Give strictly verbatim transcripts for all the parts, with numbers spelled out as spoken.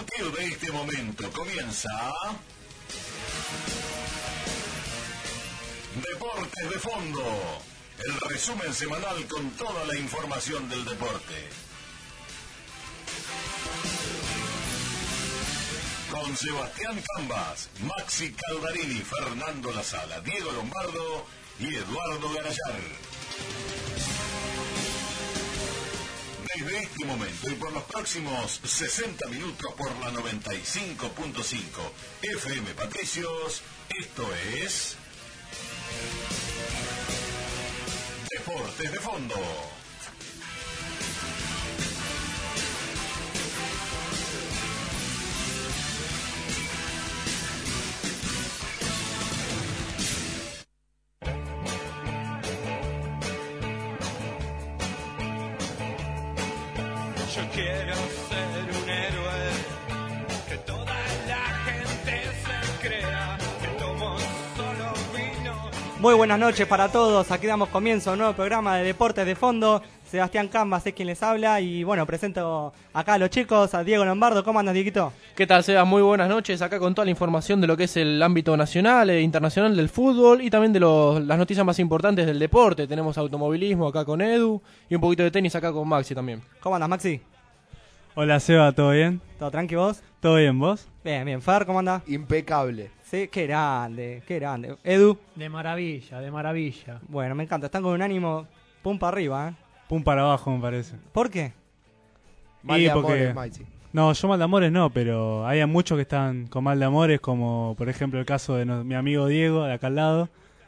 partir de este momento comienza Deportes de Fondo, el resumen semanal con toda la información del deporte. Con Sebastián Cambas, Maxi Caldarini, Fernando La Sala, Diego Lombardo y Eduardo Garayar. Desde este momento y por los próximos sesenta minutos por la noventa y cinco punto cinco F M Patricios, esto es Deportes de Fondo. Yo quiero ser un héroe, que toda la gente se crea que tomo solo vino. Muy buenas noches para todos, aquí damos comienzo a un nuevo programa de Deportes de Fondo. Sebastián Cambas es quien les habla y bueno, presento acá a los chicos, a Diego Lombardo. ¿Cómo andas, Dieguito? ¿Qué tal, Sebas? Muy buenas noches, acá con toda la información de lo que es el ámbito nacional e internacional del fútbol y también de los, las noticias más importantes del deporte. Tenemos automovilismo acá con Edu y un poquito de tenis acá con Maxi también. ¿Cómo andas, Maxi? Hola, Seba, ¿todo bien? ¿Todo tranqui vos? ¿Todo bien, vos? Bien, bien. Fer, ¿cómo andás? Impecable. Sí, qué grande, qué grande. Edu. De maravilla, de maravilla. Bueno, me encanta, están con un ánimo pum para arriba, ¿eh? Pum para abajo, me parece. ¿Por qué? Mal Y de porque- amores, Maxi. No, yo mal de amores no, pero hay muchos que están con mal de amores, como por ejemplo el caso de no- mi amigo Diego, de acá al lado,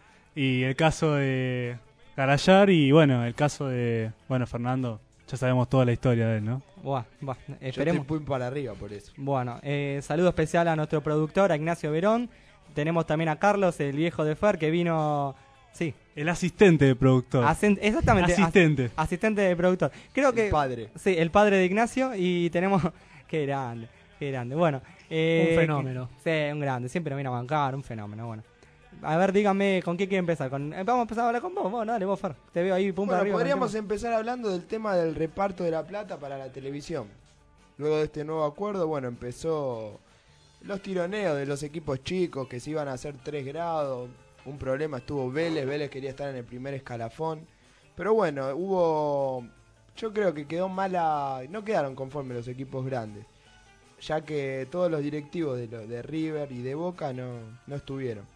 y el caso de Garayar, y bueno, el caso de, bueno, Fernando, ya sabemos toda la historia de él, ¿no? Buah, buah, Yo esperemos. estoy pum para arriba por eso. Bueno, eh, saludo especial a nuestro productor, a Ignacio Verón. Tenemos también a Carlos, el viejo de Fer, que vino... Sí, El asistente del productor. asen- exactamente. as- Asistente. asistente de productor. Creo que... El padre. Sí, el padre de Ignacio y tenemos... Qué grande, qué grande. Bueno. eh, Un fenómeno. Sí, un grande. Siempre nos viene a bancar, un fenómeno. Bueno. A ver, díganme, ¿con qué quiere empezar? Con, eh, vamos a empezar a hablar con vos. Vos, dale, vos, Fer. Te veo ahí, pum para Bueno, arriba. podríamos con el empezar hablando del tema del reparto de la plata para la televisión. Luego de este nuevo acuerdo, bueno, empezó los tironeos de los equipos chicos que se iban a hacer tres grados. Un problema estuvo Vélez, Vélez quería estar en el primer escalafón. Pero bueno, hubo... Yo creo que quedó mala... No quedaron conformes los equipos grandes. Ya que todos los directivos de, lo- de River y de Boca no, no estuvieron.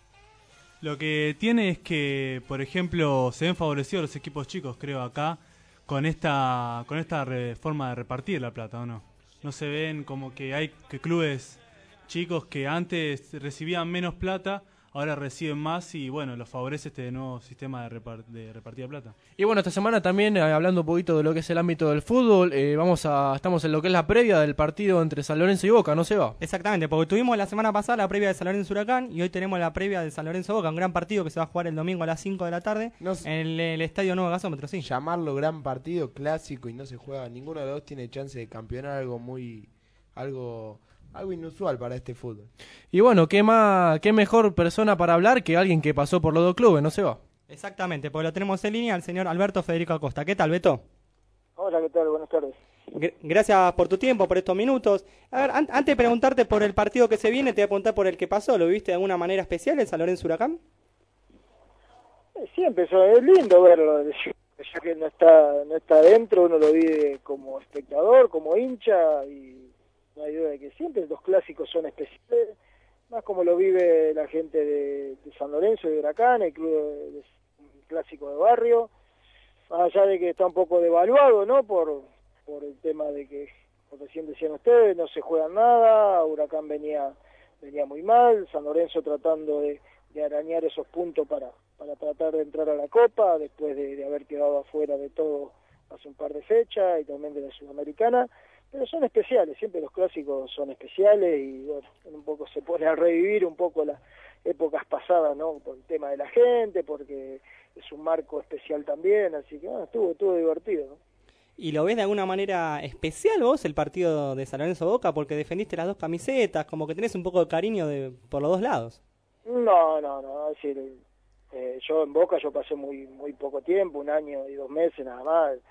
Lo que tiene es que, por ejemplo, se ven favorecidos los equipos chicos, creo, acá, con esta con esta re- forma de repartir la plata, ¿o no? No se ven como que hay que clubes chicos que antes recibían menos plata, ahora reciben más y, bueno, los favorece este nuevo sistema de, repar- de repartir la plata. Y bueno, esta semana también, eh, hablando un poquito de lo que es el ámbito del fútbol, eh, vamos a estamos en lo que es la previa del partido entre San Lorenzo y Boca, ¿no, Seba? Exactamente, porque tuvimos la semana pasada la previa de San Lorenzo Huracán y hoy tenemos la previa de San Lorenzo Boca, un gran partido que se va a jugar el domingo a las cinco de la tarde No sé. en el, el Estadio Nuevo Gasómetro, sí. Llamarlo gran partido clásico y no se juega, ninguno de los dos tiene chance de campeonar, algo muy algo algo inusual para este fútbol. Y bueno, ¿qué más, qué mejor persona para hablar que alguien que pasó por los dos clubes, ¿no, Seba? Exactamente, porque lo tenemos en línea al señor Alberto Federico Acosta. ¿Qué tal, Beto? Hola, ¿qué tal? Buenas tardes. Gr- Gracias por tu tiempo, por estos minutos. A ver, an- antes de preguntarte por el partido que se viene, te voy a preguntar por el que pasó. ¿Lo viste de alguna manera especial el San Lorenzo Huracán? Eh, Sí, empezó, es lindo verlo, ya que no está no está adentro, uno lo vive como espectador, como hincha, y no hay duda de que siempre los clásicos son especiales, más como lo vive la gente de, de San Lorenzo y de Huracán, el club de, de- un clásico de barrio, más allá de que está un poco devaluado, ¿no? Por, por el tema de que, como recién decían ustedes, no se juega nada, Huracán venía venía muy mal, San Lorenzo tratando de, de arañar esos puntos para, para tratar de entrar a la Copa, después de, de haber quedado afuera de todo hace un par de fechas, y también de la Sudamericana, pero son especiales, siempre los clásicos son especiales, y bueno, un poco se pone a revivir un poco las épocas pasadas, ¿no? Por el tema de la gente, porque es un marco especial también, así que bueno, estuvo, estuvo divertido, ¿no? ¿Y lo ves de alguna manera especial vos el partido de San Lorenzo Boca? Porque defendiste las dos camisetas, como que tenés un poco de cariño de, por los dos lados. No, no, no, es decir, eh, yo en Boca yo pasé muy muy poco tiempo, un año y dos meses nada más,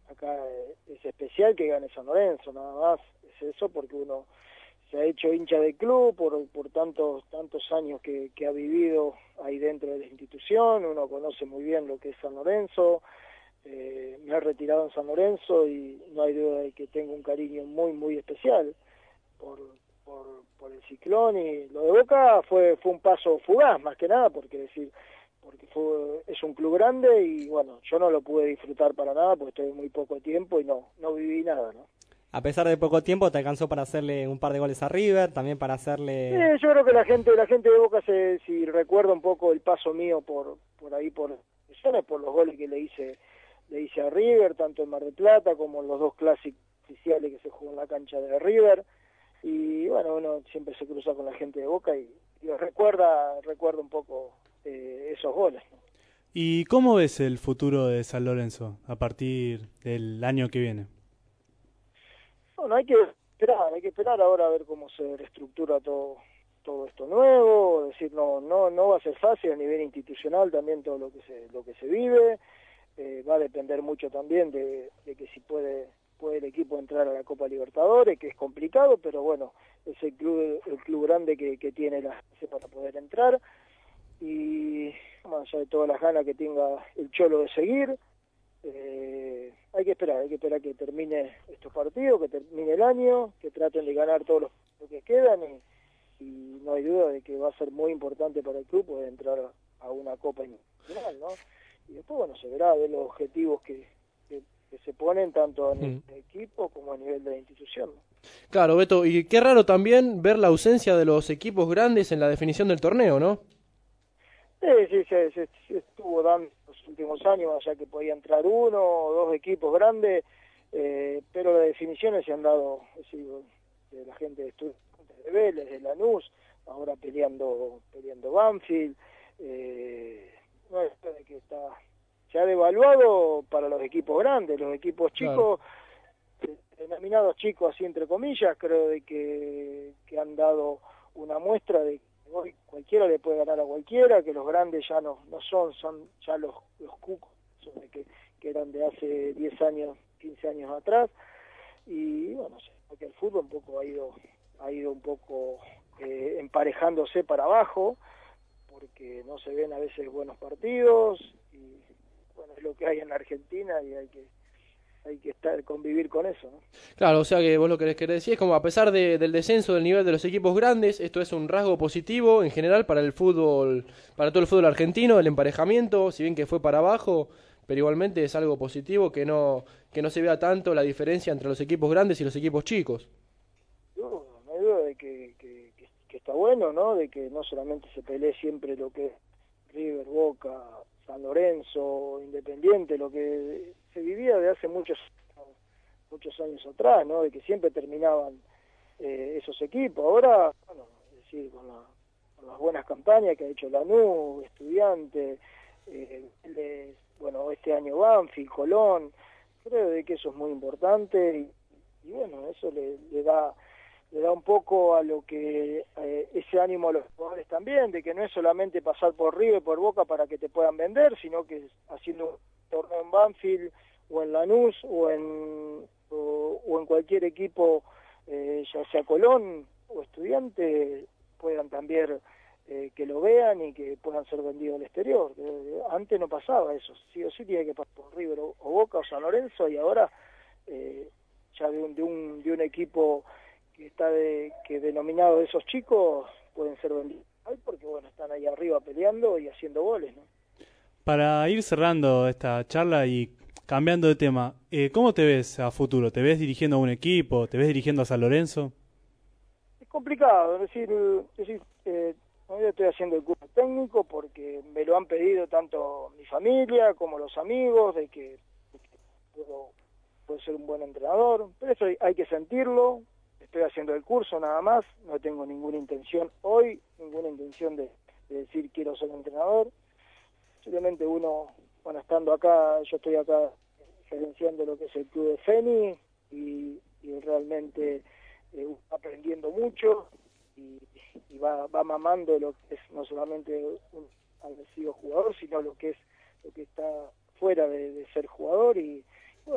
acá es especial que gane San Lorenzo, nada más, es eso, porque uno se ha hecho hincha del club por, por tantos tantos años que, que ha vivido ahí dentro de la institución, uno conoce muy bien lo que es San Lorenzo, eh, me he retirado en San Lorenzo y no hay duda de que tengo un cariño muy, muy especial por, por, por el Ciclón, y lo de Boca fue fue un paso fugaz, más que nada, porque decir porque fue es un club grande y bueno, yo no lo pude disfrutar para nada porque estuve muy poco tiempo y no no viví nada, ¿no? A pesar de poco tiempo, te alcanzó para hacerle un par de goles a River, también para hacerle... Sí, yo creo que la gente la gente de Boca, se, si recuerda un poco el paso mío por por ahí, por por los goles que le hice le hice a River, tanto en Mar del Plata como en los dos clásicos oficiales que se jugó en la cancha de River, y bueno, uno siempre se cruza con la gente de Boca y, y recuerda, recuerda un poco eh, esos goles, ¿no? ¿Y cómo ves el futuro de San Lorenzo a partir del año que viene? Bueno, hay que esperar, hay que esperar ahora a ver cómo se reestructura todo todo esto nuevo, es decir, no no no va a ser fácil a nivel institucional también todo lo que se lo que se vive, eh, va a depender mucho también de, de que si puede puede el equipo entrar a la Copa Libertadores, que es complicado, pero bueno, es el club el club grande que, que tiene la chance para poder entrar, y más allá de todas las ganas que tenga el Cholo de seguir, eh, hay que esperar, hay que esperar que termine estos partidos, que termine el año, que traten de ganar todos los que quedan, y, y no hay duda de que va a ser muy importante para el club poder entrar a, a una Copa Internacional, ¿no? Y después, bueno, se verá de los objetivos que, que, que se ponen tanto a nivel de equipo como a nivel de la institución, ¿no? Claro, Beto, y qué raro también ver la ausencia de los equipos grandes en la definición del torneo, ¿no? Sí, sí, se, se, se estuvo dando los últimos años, ya que podía entrar uno o dos equipos grandes, eh, pero las definiciones se han dado, es decir, de la gente de Estudiantes de Vélez, de Lanús, ahora peleando peleando Banfield, eh, no es de que está, se ha devaluado para los equipos grandes, los equipos chicos, claro, denominados chicos así entre comillas, creo de que, que han dado una muestra de hoy cualquiera le puede ganar a cualquiera, que los grandes ya no no son, son ya los, los cucos que, que eran de hace diez años, quince años atrás, y bueno, que el fútbol un poco ha ido ha ido un poco eh, emparejándose para abajo, porque no se ven a veces buenos partidos, y bueno, es lo que hay en la Argentina y hay que hay que estar convivir con eso, ¿no? Claro, o sea que vos lo que querés decir es como a pesar de, del descenso del nivel de los equipos grandes, esto es un rasgo positivo en general para el fútbol, para todo el fútbol argentino, el emparejamiento, si bien que fue para abajo, pero igualmente es algo positivo que no que no se vea tanto la diferencia entre los equipos grandes y los equipos chicos. No, no hay duda de que, que, que, que está bueno, ¿no? De que no solamente se pelee siempre lo que es River, Boca, San Lorenzo, Independiente, lo que se vivía de hace muchos muchos años atrás, ¿no? De que siempre terminaban eh, esos equipos. Ahora, bueno, es decir, con, la, con las buenas campañas que ha hecho Lanús, Estudiantes, eh, les, bueno, este año Banfield, Colón, creo de que eso es muy importante, y, y bueno, eso le, le da le da un poco a lo que eh, ese ánimo a los jugadores también, de que no es solamente pasar por River, por Boca para que te puedan vender, sino que haciendo un torneo en Banfield o en Lanús o en o, o en cualquier equipo, eh, ya sea Colón o Estudiante, puedan también eh, que lo vean y que puedan ser vendidos al exterior. Eh, antes no pasaba eso, sí o sí tiene que pasar por River o, o Boca o San Lorenzo, y ahora eh, ya de un, de un de un equipo que está de, que denominado de esos chicos pueden ser vendidos, porque bueno, están ahí arriba peleando y haciendo goles, ¿no? Para ir cerrando esta charla y cambiando de tema, eh, ¿cómo te ves a futuro? ¿Te ves dirigiendo a un equipo? ¿Te ves dirigiendo a San Lorenzo? Es complicado, es decir, es decir eh, yo estoy haciendo el curso técnico porque me lo han pedido tanto mi familia como los amigos, de que, de que puedo, puedo ser un buen entrenador, pero eso hay, hay que sentirlo. Estoy haciendo el curso nada más, no tengo ninguna intención hoy, ninguna intención de, de decir quiero ser entrenador. Simplemente uno, bueno, estando acá, yo estoy acá gerenciando lo que es el club de Feni, y, y realmente eh, aprendiendo mucho, y, y va, va mamando lo que es no solamente un haber sido jugador, sino lo que es lo que está fuera de, de ser jugador, y bueno,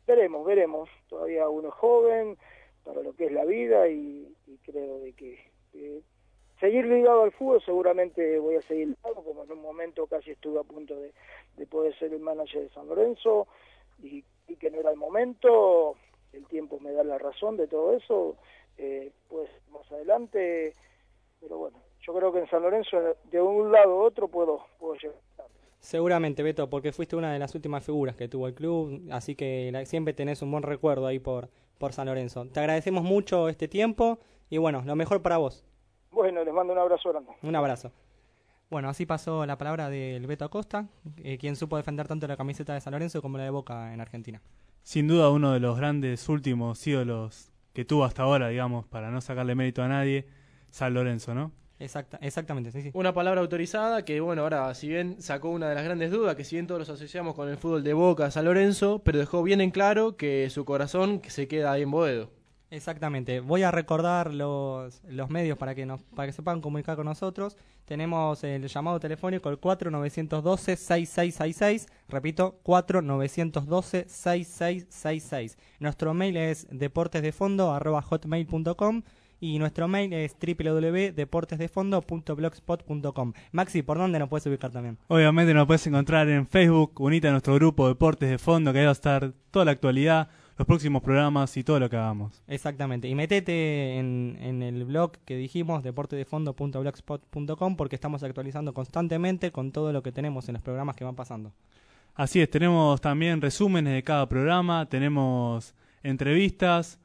veremos, veremos. Todavía uno es joven para lo que es la vida y, y creo de que eh, seguir ligado al fútbol seguramente voy a seguir ligado, como en un momento casi estuve a punto de, de poder ser el manager de San Lorenzo y, y que no era el momento. El tiempo me da la razón de todo eso, eh, pues más adelante, pero bueno, yo creo que en San Lorenzo de un lado u otro puedo, puedo llegar. Seguramente, Beto, porque fuiste una de las últimas figuras que tuvo el club, así que la, siempre tenés un buen recuerdo ahí por, por San Lorenzo. Te agradecemos mucho este tiempo y bueno, lo mejor para vos. Bueno, les mando un abrazo grande. Un abrazo. Bueno, así pasó la palabra del Beto Acosta, eh, quien supo defender tanto la camiseta de San Lorenzo como la de Boca en Argentina. Sin duda uno de los grandes últimos ídolos que tuvo hasta ahora, digamos, para no sacarle mérito a nadie, San Lorenzo, ¿no? Exacta, exactamente, sí, sí. Una palabra autorizada que, bueno, ahora, si bien sacó una de las grandes dudas, que si bien todos los asociamos con el fútbol de Boca, San Lorenzo, pero dejó bien en claro que su corazón se queda ahí en Boedo. Exactamente. Voy a recordar los, los medios para que nos para que se puedan comunicar con nosotros. Tenemos el llamado telefónico el cuatro nueve uno dos, seis seis seis seis. Repito, cuatro nueve uno dos, seis seis seis seis. Nuestro mail es deportesdefondo arroba hotmail punto com y nuestro mail es doble u doble u doble u punto deportesdefondo punto blogspot punto com. Maxi, ¿por dónde nos puedes ubicar también? Obviamente nos puedes encontrar en Facebook, unite a nuestro grupo Deportes de Fondo, que ahí va a estar toda la actualidad, los próximos programas y todo lo que hagamos. Exactamente, y metete en, en el blog que dijimos, deportesdefondo punto blogspot punto com, porque estamos actualizando constantemente con todo lo que tenemos en los programas que van pasando. Así es, tenemos también resúmenes de cada programa, tenemos entrevistas,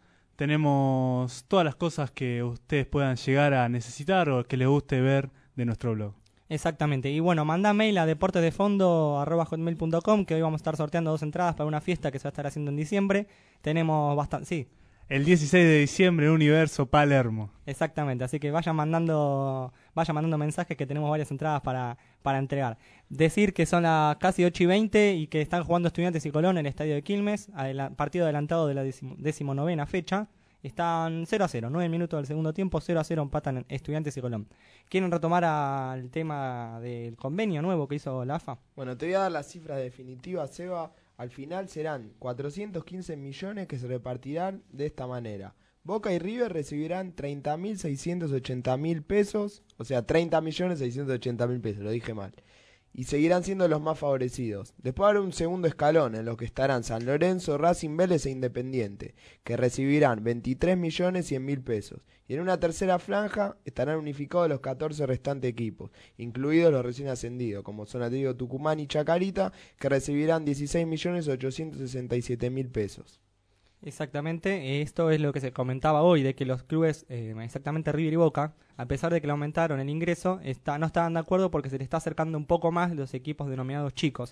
tenemos todas las cosas que ustedes puedan llegar a necesitar o que les guste ver de nuestro blog. Exactamente, y bueno, manda mail a deportesdefondo arroba hotmail punto com, que hoy vamos a estar sorteando dos entradas para una fiesta que se va a estar haciendo en diciembre. Tenemos bastante, sí. El dieciséis de diciembre, Universo Palermo. Exactamente, así que vayan mandando vayan mandando mensajes, que tenemos varias entradas para, para entregar. Decir que son las casi ocho y veinte y que están jugando Estudiantes y Colón en el estadio de Quilmes, adela- partido adelantado de la decimo, decimonovena fecha. Están cero a cero, nueve minutos del segundo tiempo, cero a cero empatan Estudiantes y Colón. ¿Quieren retomar al tema del convenio nuevo que hizo la A F A? Bueno, te voy a dar las cifras definitivas, Seba. Al final serán cuatrocientos quince millones que se repartirán de esta manera. Boca y River recibirán treinta mil seiscientos ochenta mil pesos, o sea, treinta millones seiscientos ochenta mil pesos, lo dije mal. Y seguirán siendo los más favorecidos. Después habrá un segundo escalón en lo que estarán San Lorenzo, Racing, Vélez e Independiente, que recibirán veintitrés millones cien mil pesos. Y en una tercera franja estarán unificados los catorce restantes equipos, incluidos los recién ascendidos, como son Atlético Tucumán y Chacarita, que recibirán dieciséis millones ochocientos sesenta y siete mil pesos. Exactamente, esto es lo que se comentaba hoy, de que los clubes, eh, exactamente River y Boca, a pesar de que le aumentaron el ingreso, está, no estaban de acuerdo porque se le está acercando un poco más los equipos denominados chicos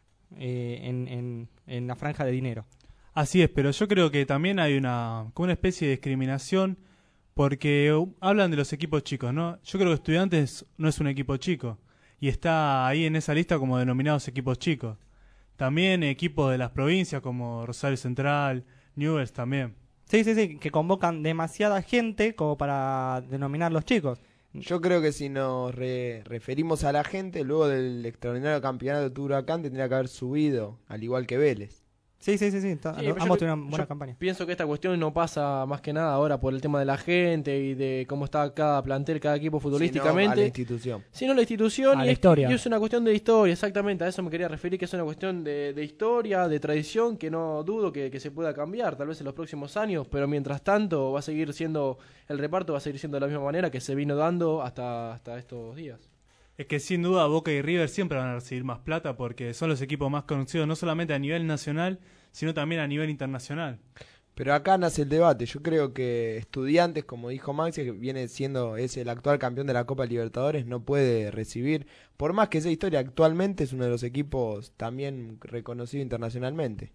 eh, en, en, en la franja de dinero. Así es, pero yo creo que también hay una, como una especie de discriminación porque uh, hablan de los equipos chicos, ¿no? Yo creo que Estudiantes no es un equipo chico y está ahí en esa lista como denominados equipos chicos. También equipos de las provincias como Rosario Central, Newell's también. Sí, sí, sí, que convocan demasiada gente como para denominar los chicos. Yo creo que si nos re- referimos a la gente, luego del extraordinario campeonato de Huracán tendría que haber subido, al igual que Vélez. Sí, sí, sí, sí, to- Sí, ambos yo- tuvieron buena yo campaña. Pienso que esta cuestión no pasa más que nada ahora por el tema de la gente y de cómo está cada plantel, cada equipo Sino a la futbolísticamente, institución. sino la institución. A y la es, historia. y es una cuestión de historia, exactamente, a eso me quería referir, que es una cuestión de, de historia, de tradición, que no dudo que, que se pueda cambiar, tal vez en los próximos años, pero mientras tanto va a seguir siendo, el reparto va a seguir siendo de la misma manera que se vino dando hasta, hasta estos días. Es que sin duda Boca y River siempre van a recibir más plata porque son los equipos más conocidos no solamente a nivel nacional, sino también a nivel internacional. Pero acá nace el debate. Yo creo que Estudiantes, como dijo Maxi, que viene siendo es el actual campeón de la Copa Libertadores, no puede recibir, por más que sea historia, actualmente es uno de los equipos también reconocido internacionalmente.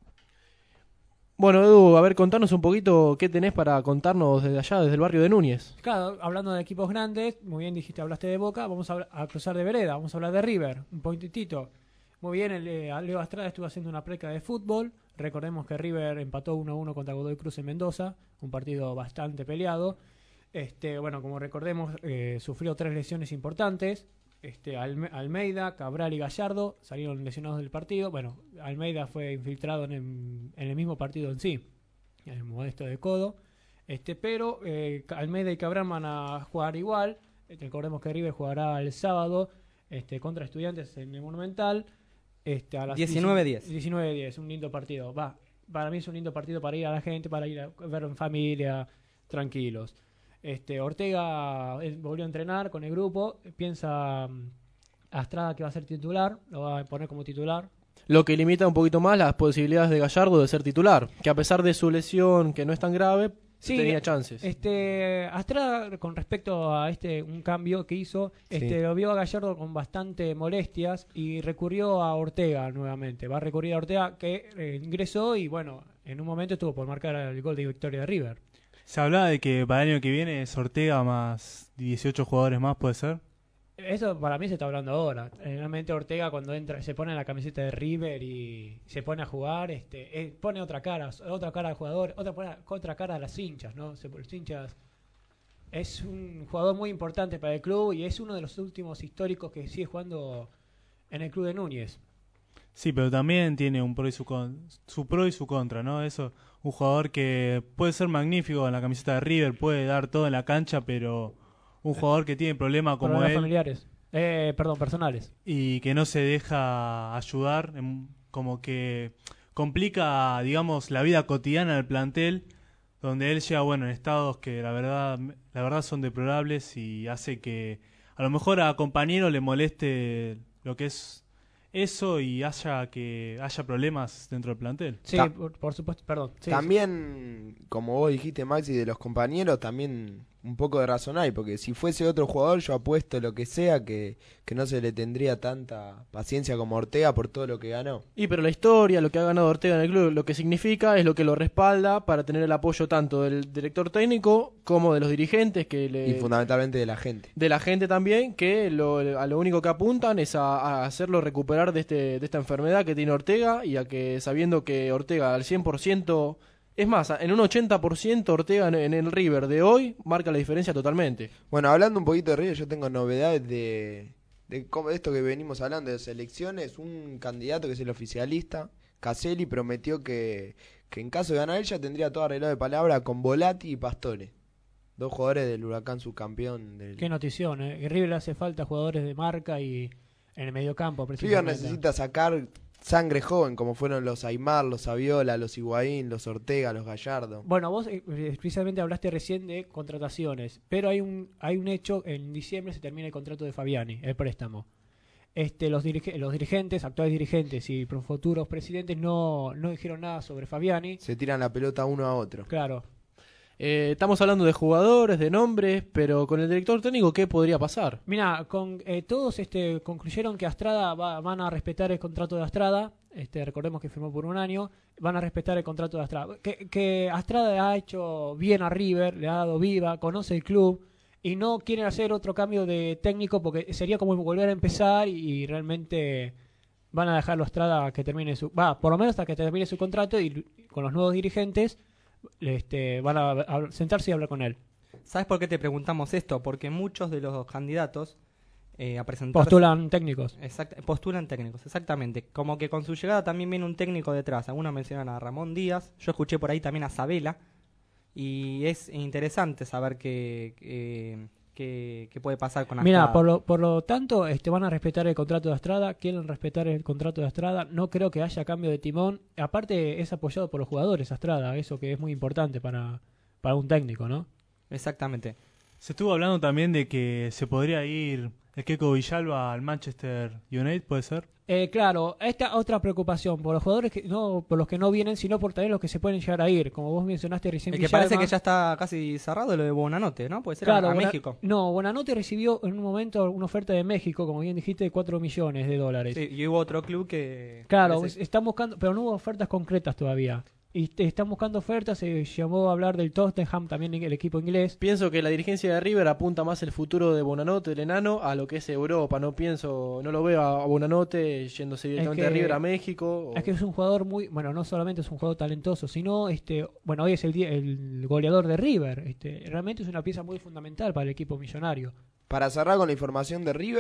Bueno, Edu, a ver, contanos un poquito qué tenés para contarnos desde allá, desde el barrio de Núñez. Claro, hablando de equipos grandes, muy bien dijiste, hablaste de Boca, vamos a, habl- a cruzar de vereda, vamos a hablar de River, un poquitito. Muy bien, el, eh, Leo Astrada estuvo haciendo una preca de fútbol, recordemos que River empató uno a uno contra Godoy Cruz en Mendoza, un partido bastante peleado. Este, bueno, como recordemos, eh, sufrió tres lesiones importantes, este, Alme- Almeida, Cabral y Gallardo salieron lesionados del partido. Bueno, Almeida fue infiltrado en el, en el mismo partido en sí, en el Modesto de Codo. Este, pero eh, Almeida y Cabral van a jugar igual. Este, recordemos que River jugará el sábado este, contra Estudiantes en el Monumental. Este, a las diecinueve diez. diecinueve diez, un lindo partido. Va, para mí es un lindo partido para ir a la gente, para ir a verlo en familia, tranquilos. Este, Ortega eh, volvió a entrenar con el grupo. Piensa um, Astrada que va a ser titular, lo va a poner como titular. Lo que limita un poquito más las posibilidades de Gallardo de ser titular, que a pesar de su lesión, que no es tan grave, Sí, tenía chances. Este, Astrada, con respecto a este un cambio que hizo, este, Sí. lo vio a Gallardo con bastante molestias y recurrió a Ortega nuevamente. Va a recurrir a Ortega que eh, ingresó y bueno, en un momento estuvo por marcar el gol de victoria de River. Se hablaba de que para el año que viene es Ortega más dieciocho jugadores más, ¿puede ser? Eso para mí se está hablando ahora. Realmente Ortega cuando entra, se pone la camiseta de River y se pone a jugar, este, eh, pone otra cara, otra cara al jugador, otra, pone otra cara a las hinchas, ¿no? Se- Los hinchas es un jugador muy importante para el club y es uno de los últimos históricos que sigue jugando en el club de Núñez. Sí, pero también tiene un pro y su, con- su pro y su contra, ¿no? Eso, un jugador que puede ser magnífico en la camiseta de River, puede dar todo en la cancha, pero un jugador que tiene problemas como Problemas él familiares, eh, perdón, personales. y que no se deja ayudar, en- como que complica, digamos, la vida cotidiana del plantel, donde él llega, bueno, en estados que la verdad, la verdad son deplorables y hace que a lo mejor a compañero le moleste lo que es eso y haya que haya problemas dentro del plantel. Sí, Ta- por, por supuesto, perdón. Sí, También, como vos dijiste, Maxi, de los compañeros, también un poco de razón hay, porque si fuese otro jugador, yo apuesto lo que sea, que, que no se le tendría tanta paciencia como Ortega por todo lo que ganó. Y pero la historia, lo que ha ganado Ortega en el club, lo que significa es lo que lo respalda para tener el apoyo tanto del director técnico como de los dirigentes, que le, Y fundamentalmente de la gente. de la gente también, que lo, a lo único que apuntan es a, a hacerlo recuperar de, este, de esta enfermedad que tiene Ortega y a que sabiendo que Ortega al cien por ciento, es más, en un ochenta por ciento Ortega en, en el River de hoy marca la diferencia totalmente. Bueno, hablando un poquito de River, yo tengo novedades de, de cómo- de esto que venimos hablando de selecciones. Un candidato que es el oficialista, Caselli, prometió que, que en caso de ganar él ya tendría todo arreglado de palabra con Volati y Pastore, dos jugadores del Huracán subcampeón del Qué notición, ¿eh? Que River le hace falta jugadores de marca y en el mediocampo, River precisamente. necesita sacar sangre joven, como fueron los Aymar, los Aviola, los Higuaín, los Ortega, los Gallardo. Bueno, vos eh, precisamente hablaste recién de contrataciones, pero hay un hay un hecho, en diciembre se termina el contrato de Fabiani, el préstamo. Este, los, dirige- los dirigentes, actuales dirigentes y pro- futuros presidentes no, no dijeron nada sobre Fabiani. Se tiran la pelota uno a otro. Claro, Eh, estamos hablando de jugadores, de nombres, pero con el director técnico, ¿qué podría pasar? mira, con eh, todos este concluyeron que Astrada va- van a respetar el contrato de Astrada. Este, recordemos que firmó por un año, van a respetar el contrato de Astrada. Que, que Astrada ha hecho bien a River, le ha dado viva, conoce el club y no quieren hacer otro cambio de técnico porque sería como volver a empezar y, realmente van a dejarlo a Astrada que termine su, va, por lo menos hasta que termine su contrato y con los nuevos dirigentes este, van a, a sentarse y hablar con él. ¿Sabes por qué te preguntamos esto? Porque muchos de los candidatos eh, a presentar Postulan técnicos. Exact- postulan técnicos, exactamente. Como que con su llegada también viene un técnico detrás. Algunos mencionan a Ramón Díaz, yo escuché por ahí también a Sabela. Y es interesante saber qué, qué, qué- qué puede pasar con Mira, Astrada. por lo, por lo tanto, este, van a respetar el contrato de Astrada, quieren respetar el contrato de Astrada, no creo que haya cambio de timón. Aparte, es apoyado por los jugadores Astrada, eso que es muy importante para, para un técnico, ¿no? Exactamente. Se estuvo hablando también de que se podría ir el Keco Villalba al Manchester United, ¿puede ser? Eh, claro, esta otra preocupación por los jugadores que no por los que no vienen, sino por también los que se pueden llegar a ir, como vos mencionaste recién. El que Villalba. parece que ya está casi cerrado lo de Buonanotte, ¿no? Puede ser Claro, a, a Buena- México. No, Buonanotte recibió en un momento una oferta de México, como bien dijiste, de cuatro millones de dólares. Sí, y hubo otro club que... Claro, parece- están buscando, pero no hubo ofertas concretas todavía. Y te- están buscando ofertas, se llamó a hablar del Tottenham, también el equipo inglés. Pienso que la dirigencia de River apunta más el futuro de Bonanote, del enano, a lo que es Europa. No pienso, no lo veo a Bonanote yéndose directamente que- de River a México. o- Es que es un jugador muy, bueno, no solamente es un jugador talentoso, sino, este, bueno, hoy es el, die- el goleador de River. Este, realmente es una pieza muy fundamental para el equipo millonario. Para cerrar con la información de River,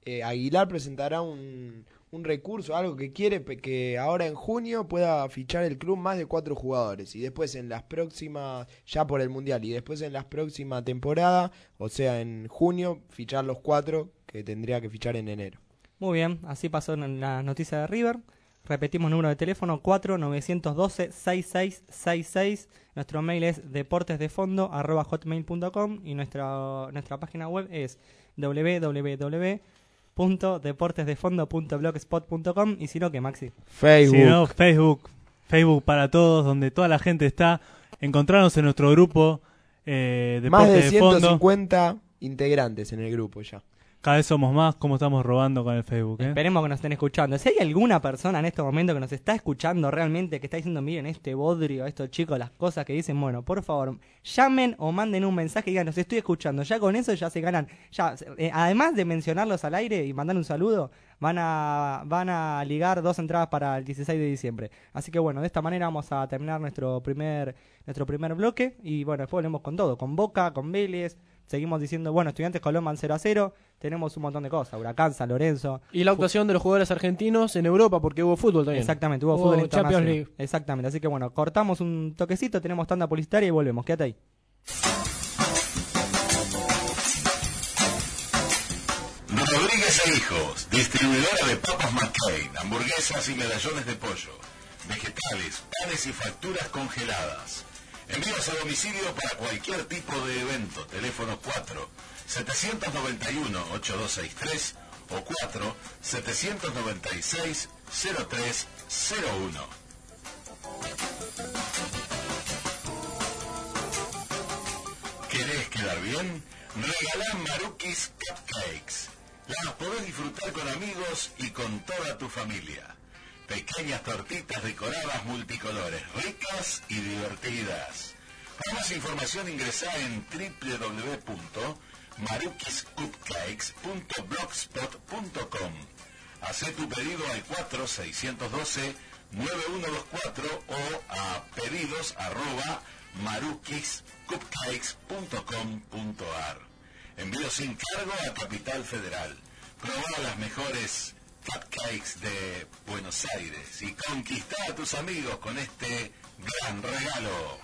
eh, Aguilar presentará un, un recurso, algo que quiere pe- que ahora en junio pueda fichar el club más de cuatro jugadores y después en las próximas, ya por el Mundial, y después en las próximas temporadas, o sea en junio, fichar los cuatro que tendría que fichar en enero. Muy bien, así pasó en la noticia de River. Repetimos número de teléfono cuatro nueve uno dos, seis seis seis seis. Nuestro mail es deportesdefondo arroba hotmail punto com y nuestra, nuestra página web es doble u doble u doble u punto deportesdefondo punto blogspot punto com. Y si no, ¿qué, Maxi? Facebook. Si no, Facebook. Facebook para todos, donde toda la gente está. Encontrarnos en nuestro grupo eh, Deportes Más de de ciento Fondo. cincuenta integrantes en el grupo ya. Cada vez somos más. ¿Cómo estamos robando con el Facebook? ¿eh? Esperemos que nos estén escuchando. Si hay alguna persona en este momento que nos está escuchando realmente, que está diciendo, miren este bodrio, estos chicos, las cosas que dicen, bueno, por favor, llamen o manden un mensaje y digan, los estoy escuchando. Ya con eso ya se ganan. Ya, eh, además de mencionarlos al aire y mandar un saludo, van a van a ligar dos entradas para el dieciséis de diciembre. Así que bueno, de esta manera vamos a terminar nuestro primer nuestro primer bloque. Y bueno, después volvemos con todo, con Boca, con Vélez. Seguimos diciendo, bueno, Estudiantes Colón van cero a cero. Tenemos un montón de cosas, Huracán, San Lorenzo. Y la actuación de los jugadores argentinos en Europa, porque hubo fútbol también. Exactamente, hubo Hubo fútbol Champions internacional. League. Exactamente, así que bueno, cortamos un toquecito, tenemos tanda publicitaria y volvemos. Quédate ahí. Rodríguez e Hijos, distribuidora de papas McCain, hamburguesas y medallones de pollo, vegetales, panes y facturas congeladas. Envíos a domicilio para cualquier tipo de evento. Teléfono cuatro siete nueve uno ocho dos seis tres o cuatro siete nueve seis cero tres cero uno. ¿Querés quedar bien? Regalá Marukis Cupcakes. Las podés disfrutar con amigos y con toda tu familia. Pequeñas tortitas decoradas multicolores, ricas y divertidas. Para más información ingresá en doble u doble u doble u punto marukis cupcakes punto blogspot punto com. Hacé tu pedido al cuatro seis uno dos nueve uno dos cuatro o a pedidos arroba marukis cupcakes punto com punto ar. Envío sin cargo a Capital Federal. Probá las mejores cupcakes de Buenos Aires y conquistá a tus amigos con este gran regalo.